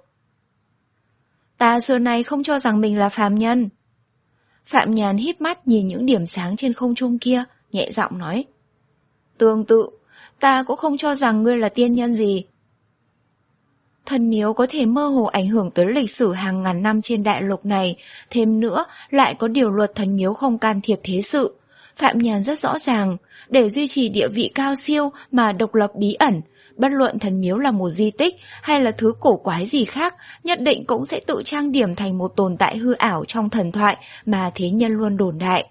Ta xưa nay không cho rằng mình là phàm nhân. Phạm Nhàn híp mắt nhìn những điểm sáng trên không trung kia, nhẹ giọng nói. Tương tự, ta cũng không cho rằng ngươi là tiên nhân gì. Thần miếu có thể mơ hồ ảnh hưởng tới lịch sử hàng ngàn năm trên đại lục này, thêm nữa lại có điều luật thần miếu không can thiệp thế sự. Phạm Nhàn rất rõ ràng, để duy trì địa vị cao siêu mà độc lập bí ẩn, bất luận thần miếu là một di tích hay là thứ cổ quái gì khác, nhất định cũng sẽ tự trang điểm thành một tồn tại hư ảo trong thần thoại mà thế nhân luôn đồn đại.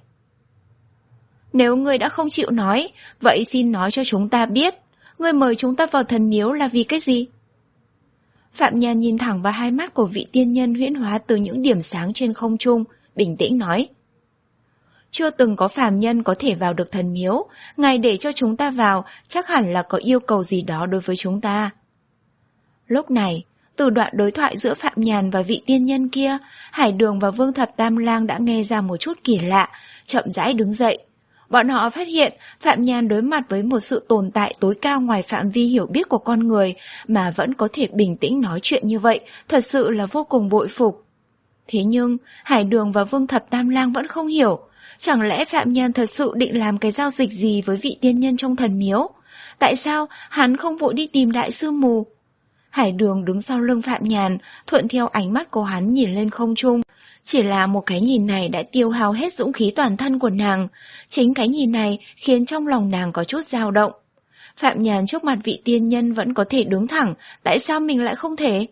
Nếu ngươi đã không chịu nói, vậy xin nói cho chúng ta biết, ngươi mời chúng ta vào thần miếu là vì cái gì? Phạm Nhàn nhìn thẳng vào hai mắt của vị tiên nhân huyễn hóa từ những điểm sáng trên không trung, bình tĩnh nói. Chưa từng có phàm nhân có thể vào được thần miếu, ngài để cho chúng ta vào chắc hẳn là có yêu cầu gì đó đối với chúng ta. Lúc này, từ đoạn đối thoại giữa Phạm Nhàn và vị tiên nhân kia, Hải Đường và Vương Thập Tam Lang đã nghe ra một chút kỳ lạ, chậm rãi đứng dậy. Bọn họ phát hiện Phạm Nhàn đối mặt với một sự tồn tại tối cao ngoài phạm vi hiểu biết của con người mà vẫn có thể bình tĩnh nói chuyện như vậy, thật sự là vô cùng bội phục. Thế nhưng, Hải Đường và Vương Thập Tam Lang vẫn không hiểu. Chẳng lẽ Phạm Nhàn thật sự định làm cái giao dịch gì với vị tiên nhân trong thần miếu? Tại sao hắn không vội đi tìm đại sư mù? Hải Đường đứng sau lưng Phạm Nhàn, thuận theo ánh mắt của hắn nhìn lên không trung. Chỉ là một cái nhìn này đã tiêu hao hết dũng khí toàn thân của nàng. Chính cái nhìn này khiến trong lòng nàng có chút dao động. Phạm Nhàn trước mặt vị tiên nhân vẫn có thể đứng thẳng, tại sao mình lại không thể?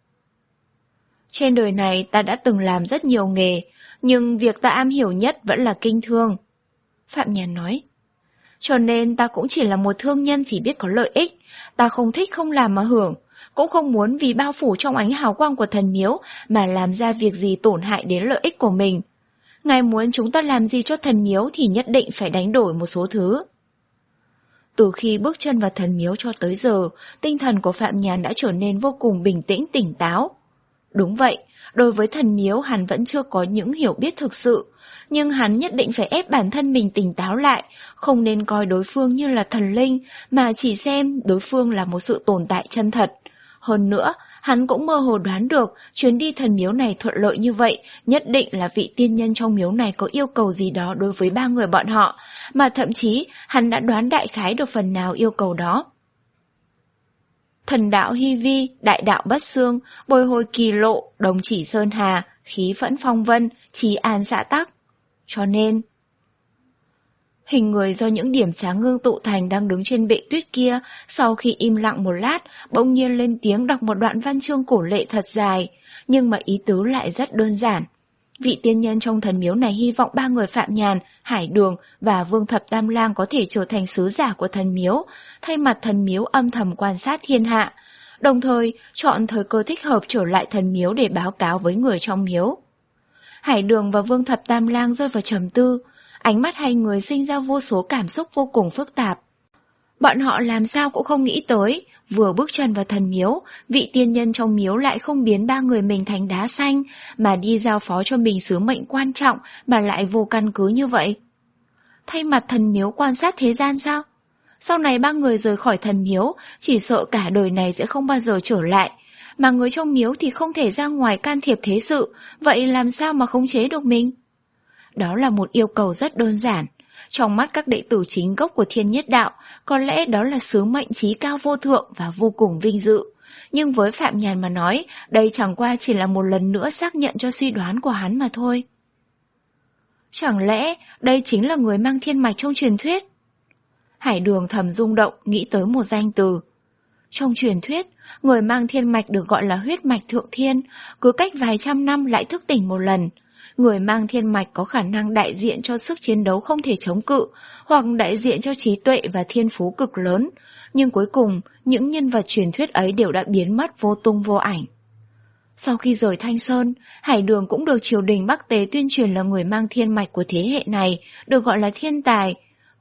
Trên đời này ta đã từng làm rất nhiều nghề, nhưng việc ta am hiểu nhất vẫn là kinh thương. Phạm Nhàn nói. Cho nên ta cũng chỉ là một thương nhân chỉ biết có lợi ích. Ta không thích không làm mà hưởng, cũng không muốn vì bao phủ trong ánh hào quang của thần miếu mà làm ra việc gì tổn hại đến lợi ích của mình. Ngài muốn chúng ta làm gì cho thần miếu thì nhất định phải đánh đổi một số thứ. Từ khi bước chân vào thần miếu cho tới giờ, tinh thần của Phạm Nhàn đã trở nên vô cùng bình tĩnh tỉnh táo. Đúng vậy, đối với thần miếu hắn vẫn chưa có những hiểu biết thực sự, nhưng hắn nhất định phải ép bản thân mình tỉnh táo lại, không nên coi đối phương như là thần linh, mà chỉ xem đối phương là một sự tồn tại chân thật. Hơn nữa, hắn cũng mơ hồ đoán được chuyến đi thần miếu này thuận lợi như vậy, nhất định là vị tiên nhân trong miếu này có yêu cầu gì đó đối với ba người bọn họ, mà thậm chí hắn đã đoán đại khái được phần nào yêu cầu đó. Thần đạo hy vi, đại đạo bất xương, bồi hồi kỳ lộ, đồng chỉ sơn hà, khí phẫn phong vân, trí an xã tắc. Cho nên, hình người do những điểm sáng ngưng tụ thành đang đứng trên bệ tuyết kia, sau khi im lặng một lát, bỗng nhiên lên tiếng đọc một đoạn văn chương cổ lệ thật dài, nhưng mà ý tứ lại rất đơn giản. Vị tiên nhân trong thần miếu này hy vọng ba người Phạm Nhàn, Hải Đường và Vương Thập Tam Lang có thể trở thành sứ giả của thần miếu, thay mặt thần miếu âm thầm quan sát thiên hạ, đồng thời chọn thời cơ thích hợp trở lại thần miếu để báo cáo với người trong miếu. Hải Đường và Vương Thập Tam Lang rơi vào trầm tư, ánh mắt hai người sinh ra vô số cảm xúc vô cùng phức tạp. Bọn họ làm sao cũng không nghĩ tới, vừa bước chân vào thần miếu, vị tiên nhân trong miếu lại không biến ba người mình thành đá xanh, mà đi giao phó cho mình sứ mệnh quan trọng mà lại vô căn cứ như vậy. Thay mặt thần miếu quan sát thế gian sao? Sau này ba người rời khỏi thần miếu, chỉ sợ cả đời này sẽ không bao giờ trở lại, mà người trong miếu thì không thể ra ngoài can thiệp thế sự, vậy làm sao mà khống chế được mình? Đó là một yêu cầu rất đơn giản. Trong mắt các đệ tử chính gốc của Thiên Nhất Đạo, có lẽ đó là sứ mệnh chí cao vô thượng và vô cùng vinh dự. Nhưng với Phạm Nhàn mà nói, đây chẳng qua chỉ là một lần nữa xác nhận cho suy đoán của hắn mà thôi. Chẳng lẽ đây chính là người mang thiên mạch trong truyền thuyết? Hải Đường thầm rung động nghĩ tới một danh từ. Trong truyền thuyết, người mang thiên mạch được gọi là huyết mạch thượng thiên, cứ cách vài trăm năm lại thức tỉnh một lần. Người mang thiên mạch có khả năng đại diện cho sức chiến đấu không thể chống cự, hoặc đại diện cho trí tuệ và thiên phú cực lớn. Nhưng cuối cùng, những nhân vật truyền thuyết ấy đều đã biến mất vô tung vô ảnh. Sau khi rời Thanh Sơn, Hải Đường cũng được triều đình Bắc Tế tuyên truyền là người mang thiên mạch của thế hệ này, được gọi là thiên tài.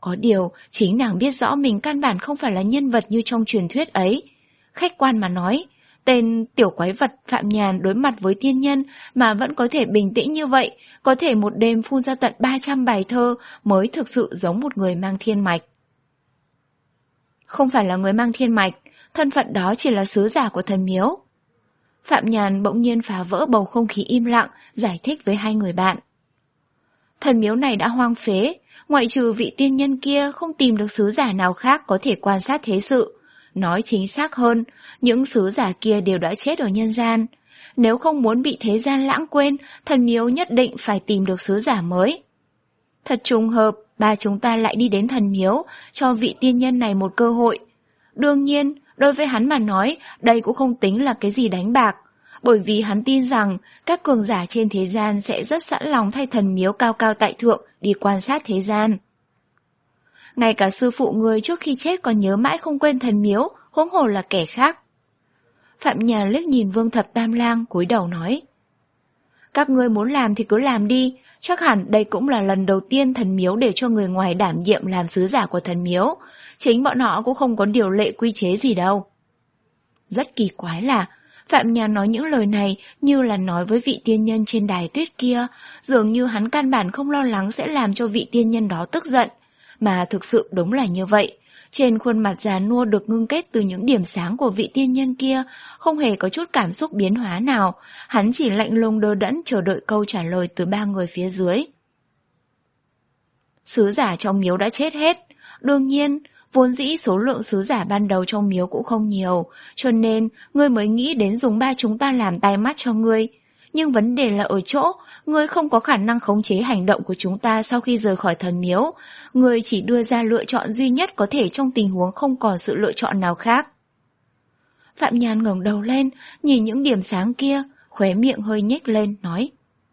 Có điều, chính nàng biết rõ mình căn bản không phải là nhân vật như trong truyền thuyết ấy. Khách quan mà nói, tên tiểu quái vật Phạm Nhàn đối mặt với tiên nhân mà vẫn có thể bình tĩnh như vậy, có thể một đêm phun ra tận ba trăm bài thơ mới thực sự giống một người mang thiên mạch. Không phải là người mang thiên mạch, thân phận đó chỉ là sứ giả của thần miếu. Phạm Nhàn bỗng nhiên phá vỡ bầu không khí im lặng, giải thích với hai người bạn. Thần miếu này đã hoang phế, ngoại trừ vị tiên nhân kia không tìm được sứ giả nào khác có thể quan sát thế sự. Nói chính xác hơn, những sứ giả kia đều đã chết ở nhân gian. Nếu không muốn bị thế gian lãng quên, thần miếu nhất định phải tìm được sứ giả mới. Thật trùng hợp, ba chúng ta lại đi đến thần miếu, cho vị tiên nhân này một cơ hội. Đương nhiên, đối với hắn mà nói, đây cũng không tính là cái gì đánh bạc. Bởi vì hắn tin rằng các cường giả trên thế gian sẽ rất sẵn lòng thay thần miếu cao cao tại thượng đi quan sát thế gian. Ngay cả sư phụ người trước khi chết còn nhớ mãi không quên thần miếu, huống hồ là kẻ khác. Phạm Nhàn liếc nhìn Vương Thập Tam Lang, cúi đầu nói. Các ngươi muốn làm thì cứ làm đi, chắc hẳn đây cũng là lần đầu tiên thần miếu để cho người ngoài đảm nhiệm làm sứ giả của thần miếu. Chính bọn họ cũng không có điều lệ quy chế gì đâu. Rất kỳ quái là Phạm Nhàn nói những lời này như là nói với vị tiên nhân trên đài tuyết kia, dường như hắn căn bản không lo lắng sẽ làm cho vị tiên nhân đó tức giận. Mà thực sự đúng là như vậy. Trên khuôn mặt già nua được ngưng kết từ những điểm sáng của vị tiên nhân kia, không hề có chút cảm xúc biến hóa nào, hắn chỉ lạnh lùng đờ đẫn chờ đợi câu trả lời từ ba người phía dưới. Sứ giả trong miếu đã chết hết. Đương nhiên, vốn dĩ số lượng sứ giả ban đầu trong miếu cũng không nhiều, cho nên ngươi mới nghĩ đến dùng ba chúng ta làm tai mắt cho ngươi. Nhưng vấn đề là ở chỗ, ngươi không có khả năng khống chế hành động của chúng ta sau khi rời khỏi thần miếu. Ngươi chỉ đưa ra lựa chọn duy nhất có thể trong tình huống không còn sự lựa chọn nào khác. Phạm Nhàn ngẩng đầu lên, nhìn những điểm sáng kia, khóe miệng hơi nhếch lên, nói.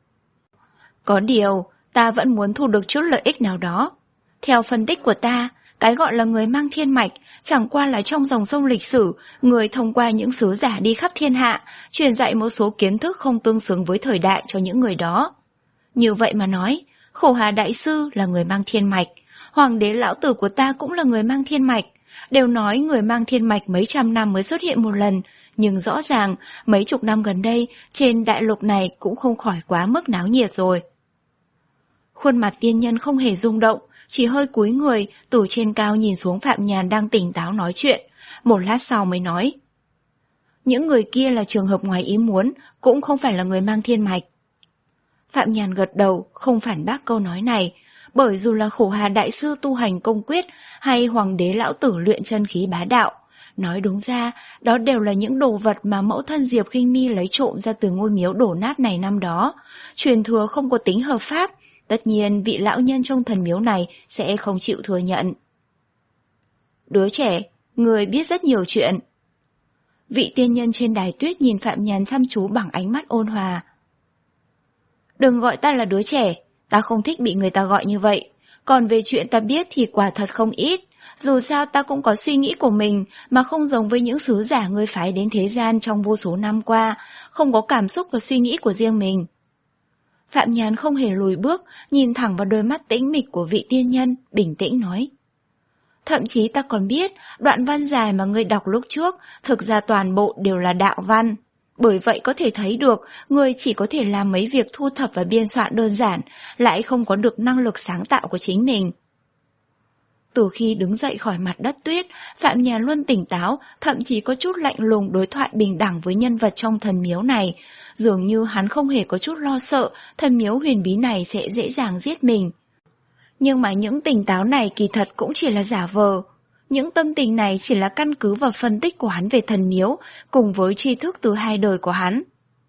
Có điều, ta vẫn muốn thu được chút lợi ích nào đó. Theo phân tích của ta, cái gọi là người mang thiên mạch chẳng qua là trong dòng sông lịch sử, người thông qua những sứ giả đi khắp thiên hạ, truyền dạy một số kiến thức không tương xứng với thời đại cho những người đó. Như vậy mà nói, Khổ Hà Đại Sư là người mang thiên mạch, Hoàng đế lão tử của ta cũng là người mang thiên mạch. Đều nói người mang thiên mạch mấy trăm năm mới xuất hiện một lần, nhưng rõ ràng mấy chục năm gần đây trên đại lục này cũng không khỏi quá mức náo nhiệt rồi. Khuôn mặt tiên nhân không hề rung động, chỉ hơi cúi người từ trên cao nhìn xuống Phạm Nhàn đang tỉnh táo nói chuyện, một lát sau mới nói. Những người kia là trường hợp ngoài ý muốn, cũng không phải là người mang thiên mạch. Phạm Nhàn gật đầu, không phản bác câu nói này, bởi dù là Khổ Hà Đại Sư tu hành công quyết hay Hoàng đế lão tử luyện chân khí bá đạo, nói đúng ra, đó đều là những đồ vật mà mẫu thân Diệp Khinh Mi lấy trộm ra từ ngôi miếu đổ nát này năm đó, truyền thừa không có tính hợp pháp. Tất nhiên vị lão nhân trong thần miếu này sẽ không chịu thừa nhận. Đứa trẻ, người biết rất nhiều chuyện. Vị tiên nhân trên đài tuyết nhìn Phạm Nhàn chăm chú bằng ánh mắt ôn hòa. Đừng gọi ta là đứa trẻ, ta không thích bị người ta gọi như vậy. Còn về chuyện ta biết thì quả thật không ít. Dù sao ta cũng có suy nghĩ của mình, mà không giống với những sứ giả ngươi phái đến thế gian trong vô số năm qua, không có cảm xúc và suy nghĩ của riêng mình. Phạm Nhàn không hề lùi bước, nhìn thẳng vào đôi mắt tĩnh mịch của vị tiên nhân, bình tĩnh nói. Thậm chí ta còn biết, đoạn văn dài mà ngươi đọc lúc trước, thực ra toàn bộ đều là đạo văn. Bởi vậy có thể thấy được, ngươi chỉ có thể làm mấy việc thu thập và biên soạn đơn giản, lại không có được năng lực sáng tạo của chính mình. Từ khi đứng dậy khỏi mặt đất tuyết, Phạm Nhàn luôn tỉnh táo, thậm chí có chút lạnh lùng đối thoại bình đẳng với nhân vật trong thần miếu này. Dường như hắn không hề có chút lo sợ thần miếu huyền bí này sẽ dễ dàng giết mình. Nhưng mà những tỉnh táo này kỳ thật cũng chỉ là giả vờ. Những tâm tình này chỉ là căn cứ vào phân tích của hắn về thần miếu, cùng với tri thức từ hai đời của hắn.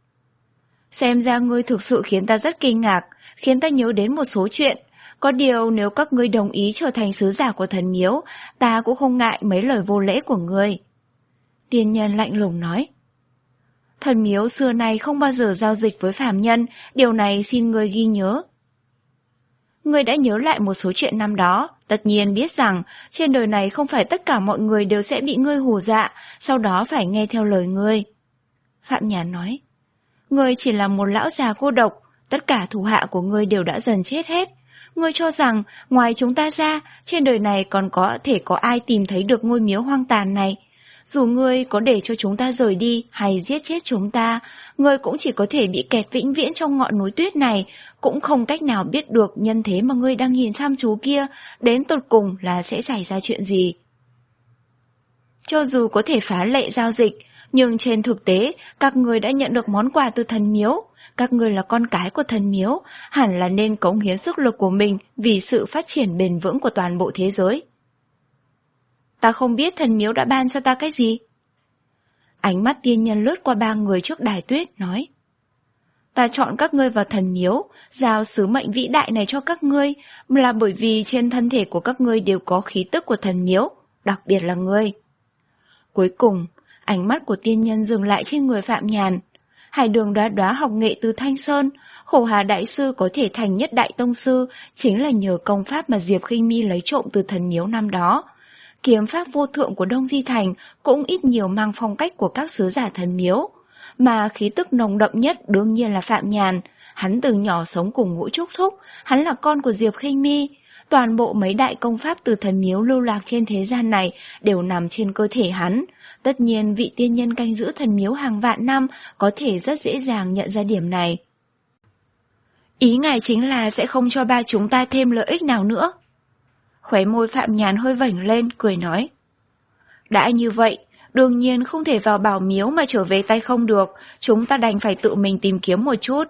Xem ra ngươi thực sự khiến ta rất kinh ngạc, khiến ta nhớ đến một số chuyện. Có điều nếu các ngươi đồng ý trở thành sứ giả của thần miếu, ta cũng không ngại mấy lời vô lễ của ngươi. Tiên nhân lạnh lùng nói. Thần miếu xưa nay không bao giờ giao dịch với phàm nhân, điều này xin ngươi ghi nhớ. Ngươi đã nhớ lại một số chuyện năm đó, tất nhiên biết rằng trên đời này không phải tất cả mọi người đều sẽ bị ngươi hù dọa, sau đó phải nghe theo lời ngươi. Phạm Nhàn nói. Ngươi chỉ là một lão già cô độc, tất cả thủ hạ của ngươi đều đã dần chết hết. Ngươi cho rằng ngoài chúng ta ra, trên đời này còn có thể có ai tìm thấy được ngôi miếu hoang tàn này? Dù ngươi có để cho chúng ta rời đi hay giết chết chúng ta, ngươi cũng chỉ có thể bị kẹt vĩnh viễn trong ngọn núi tuyết này, cũng không cách nào biết được nhân thế mà ngươi đang nhìn chăm chú kia, đến tột cùng là sẽ xảy ra chuyện gì. Cho dù có thể phá lệ giao dịch, nhưng trên thực tế, các ngươi đã nhận được món quà từ thần miếu. Các ngươi là con cái của thần miếu, hẳn là nên cống hiến sức lực của mình vì sự phát triển bền vững của toàn bộ thế giới. Ta không biết thần miếu đã ban cho ta cái gì. Ánh mắt tiên nhân lướt qua ba người trước đài tuyết, nói: Ta chọn các ngươi vào thần miếu, giao sứ mệnh vĩ đại này cho các ngươi, là bởi vì trên thân thể của các ngươi đều có khí tức của thần miếu, đặc biệt là ngươi. Cuối cùng, ánh mắt của tiên nhân dừng lại trên người Phạm Nhàn. Hải Đường Đóa Đóa học nghệ từ Thanh Sơn, Khổ Hà Đại Sư có thể thành nhất đại tông sư chính là nhờ công pháp mà Diệp Khinh Mi lấy trộm từ thần miếu năm đó. Kiếm pháp vô thượng của Đông Di Thành cũng ít nhiều mang phong cách của các sứ giả thần miếu, mà khí tức nồng đậm nhất đương nhiên là Phạm Nhàn. Hắn từ nhỏ sống cùng Ngũ Trúc Thúc, hắn là con của Diệp Khinh Mi. Toàn bộ mấy đại công pháp từ thần miếu lưu lạc trên thế gian này đều nằm trên cơ thể hắn. Tất nhiên vị tiên nhân canh giữ thần miếu hàng vạn năm có thể rất dễ dàng nhận ra điểm này. Ý ngài chính là sẽ không cho ba chúng ta thêm lợi ích nào nữa. Khóe môi Phạm Nhàn hơi vểnh lên, cười nói: Đã như vậy, đương nhiên không thể vào bảo miếu mà trở về tay không được, chúng ta đành phải tự mình tìm kiếm một chút.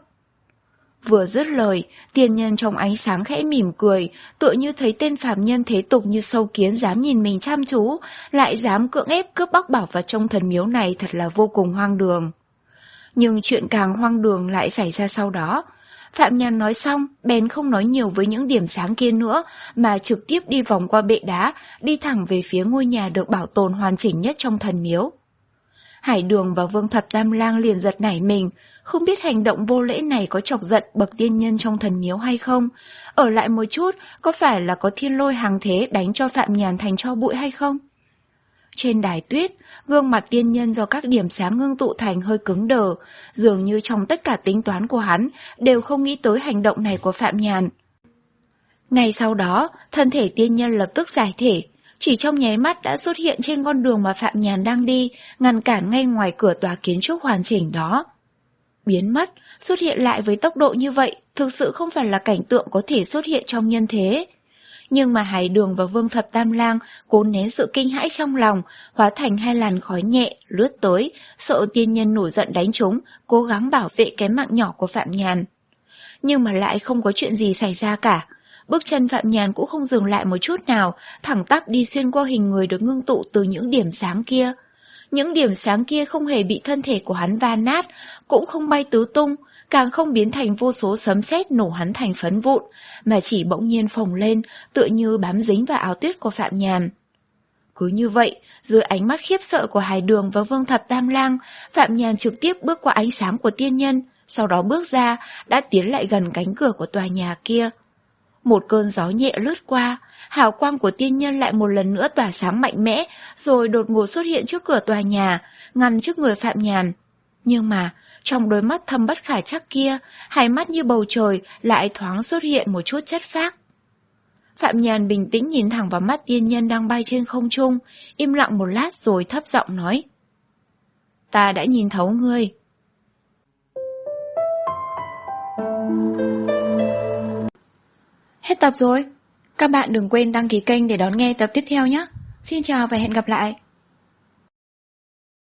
Vừa dứt lời, tiên nhân trong ánh sáng khẽ mỉm cười, tựa như thấy tên phàm nhân thế tục như sâu kiến dám nhìn mình chăm chú, lại dám cưỡng ép cướp bóc bảo vật trong thần miếu này thật là vô cùng hoang đường. Nhưng chuyện càng hoang đường lại xảy ra sau đó. Phạm Nhàn nói xong, bèn không nói nhiều với những điểm sáng kia nữa, mà trực tiếp đi vòng qua bệ đá, đi thẳng về phía ngôi nhà được bảo tồn hoàn chỉnh nhất trong thần miếu. Hải Đường và Vương Thập Tam Lang liền giật nảy mình, không biết hành động vô lễ này có chọc giận bậc tiên nhân trong thần miếu hay không, ở lại một chút có phải là có thiên lôi hàng thế đánh cho Phạm Nhàn thành tro bụi hay không. Trên đài tuyết, gương mặt tiên nhân do các điểm sáng ngưng tụ thành hơi cứng đờ, dường như trong tất cả tính toán của hắn đều không nghĩ tới hành động này của Phạm Nhàn. Ngay sau đó, thân thể tiên nhân lập tức giải thể, chỉ trong nháy mắt đã xuất hiện trên con đường mà Phạm Nhàn đang đi, ngăn cản ngay ngoài cửa tòa kiến trúc hoàn chỉnh đó. Biến mất, xuất hiện lại với tốc độ như vậy, thực sự không phải là cảnh tượng có thể xuất hiện trong nhân thế. Nhưng mà Hải Đường và Vương Thập Tam Lang cố nén sự kinh hãi trong lòng, hóa thành hai làn khói nhẹ, lướt tới, sợ tiên nhân nổi giận đánh chúng, cố gắng bảo vệ cái mạng nhỏ của Phạm Nhàn. Nhưng mà lại không có chuyện gì xảy ra cả. Bước chân Phạm Nhàn cũng không dừng lại một chút nào, thẳng tắp đi xuyên qua hình người được ngưng tụ từ những điểm sáng kia. Những điểm sáng kia không hề bị thân thể của hắn va nát, cũng không bay tứ tung, càng không biến thành vô số sấm sét nổ hắn thành phấn vụn, mà chỉ bỗng nhiên phồng lên, tựa như bám dính vào áo tuyết của Phạm Nhàn. Cứ như vậy, dưới ánh mắt khiếp sợ của Hải Đường và Vương Thập Tam Lang, Phạm Nhàn trực tiếp bước qua ánh sáng của tiên nhân, sau đó bước ra, đã tiến lại gần cánh cửa của tòa nhà kia. Một cơn gió nhẹ lướt qua, hào quang của tiên nhân lại một lần nữa tỏa sáng mạnh mẽ, rồi đột ngột xuất hiện trước cửa tòa nhà, ngăn trước người Phạm Nhàn. Nhưng mà, trong đôi mắt thâm bất khả trắc kia, hai mắt như bầu trời lại thoáng xuất hiện một chút chất phác. Phạm Nhàn bình tĩnh nhìn thẳng vào mắt tiên nhân đang bay trên không trung, im lặng một lát rồi thấp giọng nói: Ta đã nhìn thấu ngươi. Hết tập rồi. Các bạn đừng quên đăng ký kênh để đón nghe tập tiếp theo nhé. Xin chào và hẹn gặp lại.